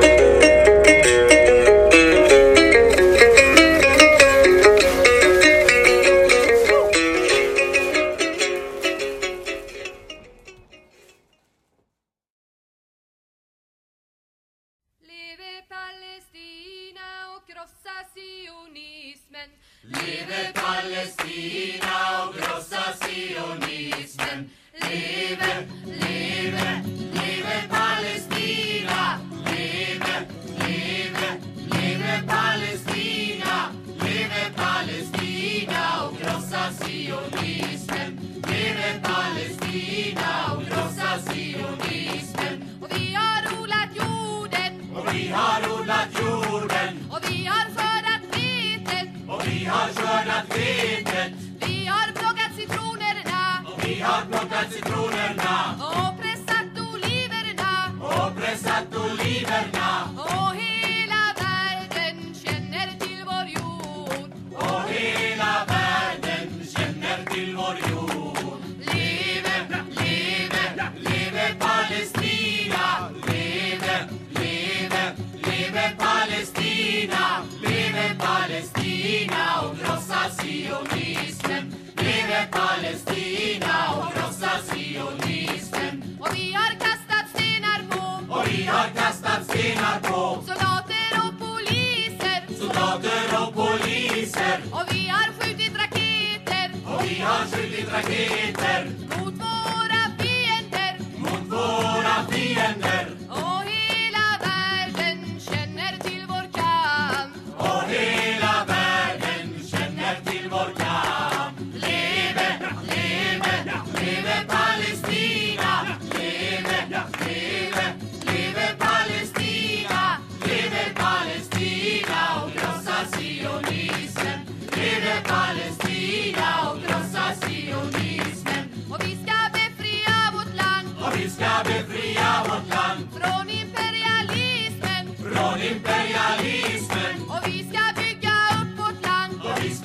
Leve Palestina och krossa sionismen. Leve Palestina och krossa sionismen. Leve, leve, leve Palestina. Leve, leve, leve Palestina. Leve Palestina och krossa sionismen. Leve Palestina och krossa sionismen. Och vi har odlat jorden. Och vi har odlat jorden. Och vi har skördat vetet. Och vi har skördat vetet. Vi har plockat citronerna. Och vi har plockat citronerna. Och pressat oliverna. Och pressat oliverna. Och hela världen känner till vår jord. Och hela världen känner till vår jord. Leve, leve, leve Palestina. Leve, leve, leve Palestina. Leve Palestina och krossa sionismen. Leve Palestina och krossa sionismen. Och vi har kastat stenar på. Och vi har kastat stenar på. Soldater och poliser. Soldater och poliser. Och vi har skjutit raketer. Och vi har skjutit raketer. Mot våra fiender. Mot våra fiender. Och hela världen känner till vår kamp. Och hela världen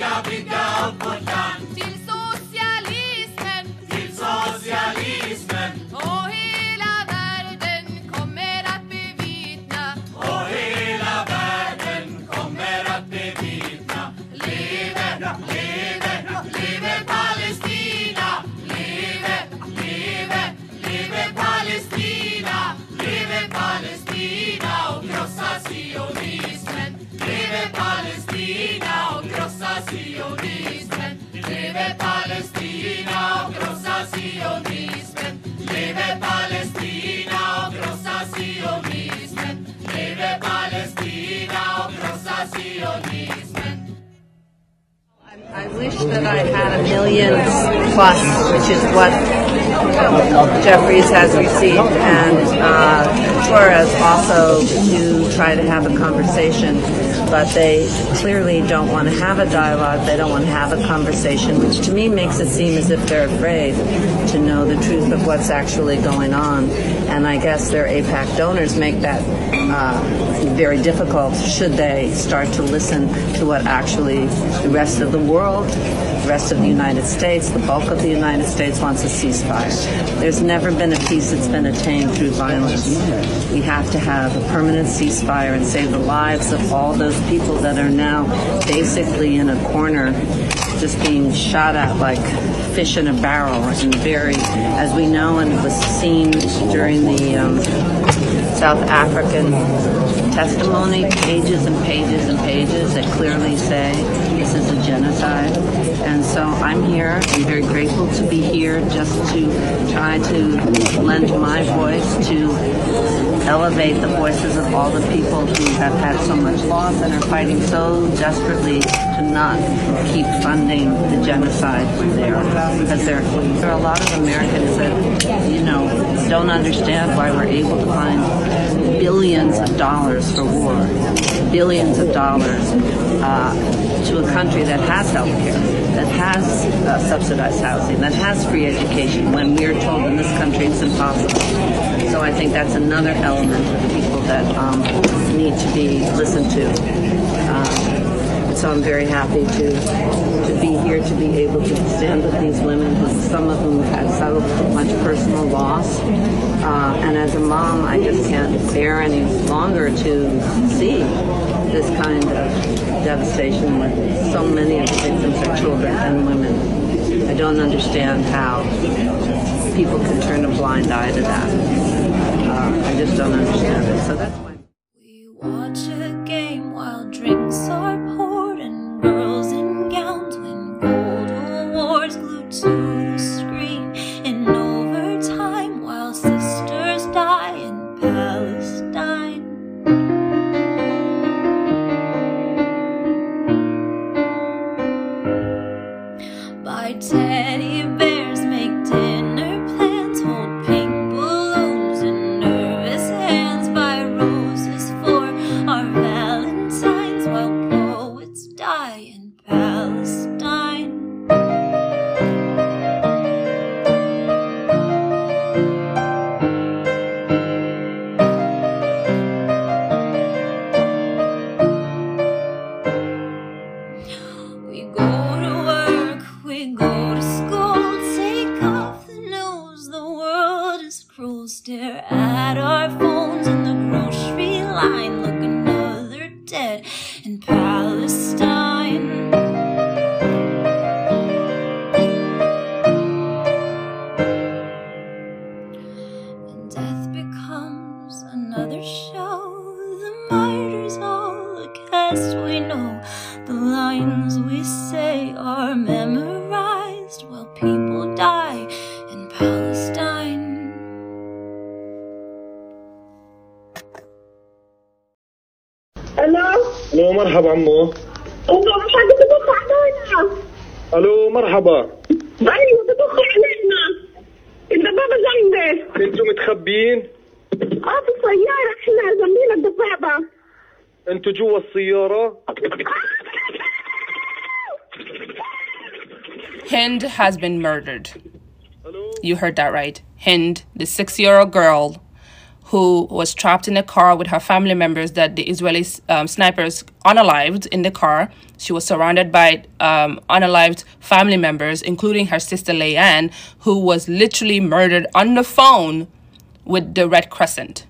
Bygga, bygga upp vårt land. Till socialismen, till socialismen. Och hela världen kommer att bevittna. Och hela världen kommer att bevittna. Leve, leve, leve Palestina. Leve, leve, leve Palestina. Leve Palestina och krossa sionismen. Leve Palestina och krossa sionismen. Leve Palestina och krossa sionismen. Leve Palestina och krossa sionismen. Leve Palestina och krossa sionismen. I wish that I had a million plus, which is what Jeffries has received, and uh, Torres also do try to have a conversation, but they clearly don't want to have a dialogue, they don't want to have a conversation, which to me makes it seem as if they're afraid to know the truth of what's actually going on, and I guess their AIPAC donors make that uh, very difficult should they start to listen to what actually the rest of the world, the rest of the United States, the bulk of the United States wants a ceasefire. There's never been a peace that's been attained through violence. We have to have a permanent ceasefire and save the lives of all those people that are now basically in a corner just being shot at like fish in a barrel, and very, as we know, and it was seen during the um, South African testimony, pages and pages and pages that clearly say this is a genocide. And so I'm here. I'm very grateful to be here just to try to lend my voice to elevate the voices of all the people who have had so much loss and are fighting so desperately to not keep funding the genocide there. Because there, there are a lot of Americans that, you know, don't understand why we're able to find billions of dollars for war, billions of dollars uh, to a country that has health care, that has uh, subsidized housing, that has free education, when we're told in this country it's impossible. So I think that's another element of people that um, need to be listened to. Uh, so I'm very happy to to be here, to be able to stand with these women, who, some of whom have had so much personal loss. Uh, and as a mom, I just can't bear any longer to see this kind of devastation with so many of the victims are children and women. I don't understand how people can turn a blind eye to that. Uh, I just don't understand it. So that's why. We watch a game while drinks are poured and girls in gowns win gold awards glued to the screen in overtime while sisters die in Palestine. Buy teddy bears, make dinner plans, hold pink balloons in nervous hands, buy roses for our valentines while poets die in Palestine. We go to work, we go to school, take off the news, the world is cruel, stare at our phones in the grocery line, look another dead in Palestine. And death becomes another show, the martyrs all a cast we know, the lines we say are memorized while people die in Palestine. الو الو مرحبا عمو. انتوا مش حاجه تدخوا علينا. الو مرحبا. ايوه تدخوا علينا. الدبابه جنبي. انتوا متخبيين؟ اه في السياره، احنا جنبينا الدبابه. انتوا جوا السياره؟ Hind has been murdered. You heard that right. Hind, the six-year-old girl who was trapped in a car with her family members that the Israeli um, snipers unalived in the car. She was surrounded by um, unalived family members, including her sister Leanne, who was literally murdered on the phone with the Red Crescent.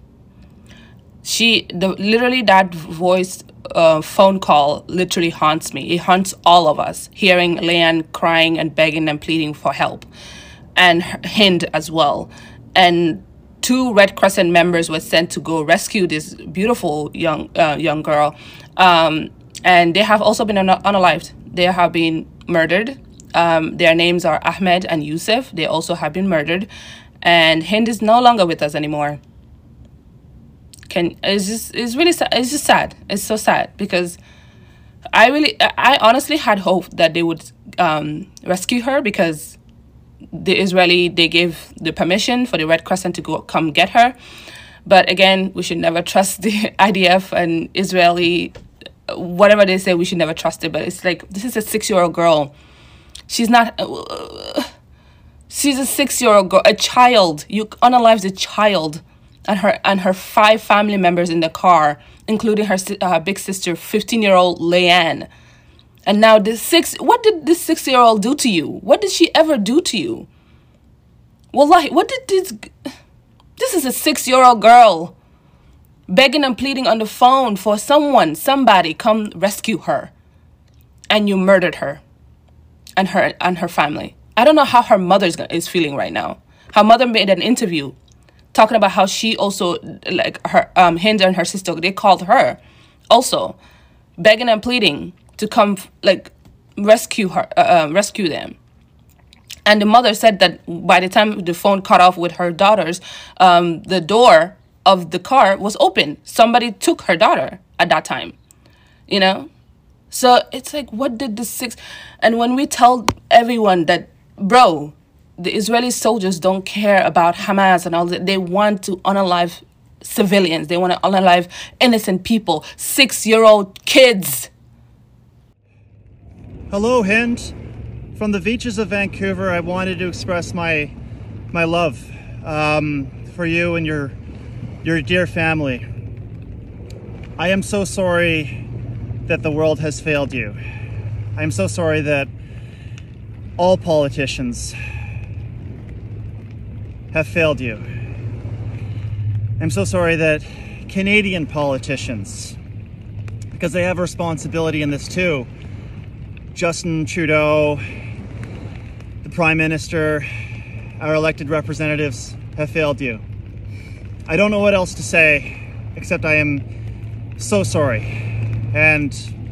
She, the, literally that voice uh, phone call literally haunts me. It haunts all of us, hearing Leanne crying and begging and pleading for help, and Hind as well. And two Red Crescent members were sent to go rescue this beautiful young uh, young girl. Um, and they have also been un- unalived. They have been murdered. Um, their names are Ahmed and Yusuf. They also have been murdered. And Hind is no longer with us anymore. Can it's just it's really sad. It's just sad. It's so sad because I really I honestly had hope that they would um, rescue her, because the Israeli, they gave the permission for the Red Crescent to go come get her. But again, we should never trust the I D F and Israeli, whatever they say, we should never trust it. But it's like, this is a six-year-old girl. She's not, uh, she's a six-year-old girl, a child. You unalived a child and her and her five family members in the car, including her uh, big sister, fifteen-year-old Leanne. And now this six, what did this six-year-old do to you? What did she ever do to you? Wallahi, what did this, this is a six-year-old girl begging and pleading on the phone for someone, somebody come rescue her. And you murdered her and her and her family. I don't know how her mother is feeling right now. Her mother made an interview talking about how she also, like her, um, Hind and her sister, they called her also begging and pleading to come, like, rescue her, uh, rescue them. And the mother said that by the time the phone cut off with her daughters, um, the door of the car was open. Somebody took her daughter at that time, you know? So it's like, what did the six... And when we tell everyone that, bro, the Israeli soldiers don't care about Hamas and all that, they want to unalive civilians. They want to unalive innocent people, six-year-old kids. Hello, Hind. From the beaches of Vancouver, I wanted to express my my love um, for you and your your dear family. I am so sorry that the world has failed you. I am so sorry that all politicians have failed you. I'm so sorry that Canadian politicians, because they have a responsibility in this too, Justin Trudeau, the Prime Minister, our elected representatives have failed you. I don't know what else to say, except I am so sorry. And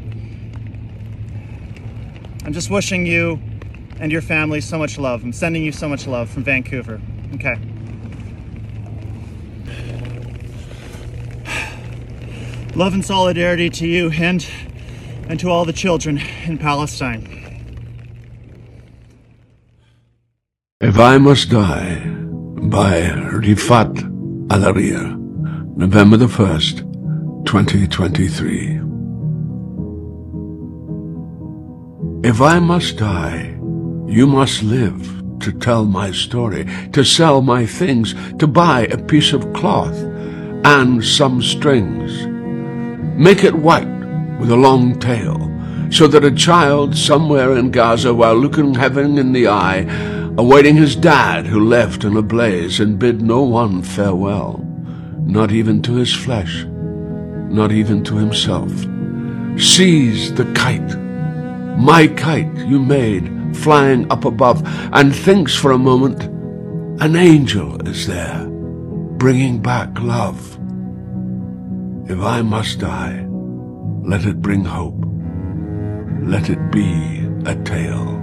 I'm just wishing you and your family so much love. I'm sending you so much love from Vancouver. Okay. Love and solidarity to you, Hind, and to all the children in Palestine. If I Must Die by Rifat Alaria, November the first, twenty twenty-three. If I must die, you must live to tell my story, to sell my things, to buy a piece of cloth and some strings. Make it white with a long tail, so that a child somewhere in Gaza, while looking heaven in the eye, awaiting his dad who left in a blaze and bid no one farewell, not even to his flesh, not even to himself, sees the kite, my kite you made, flying up above, and thinks for a moment an angel is there, bringing back love. If I must die, let it bring hope. Let it be a tale.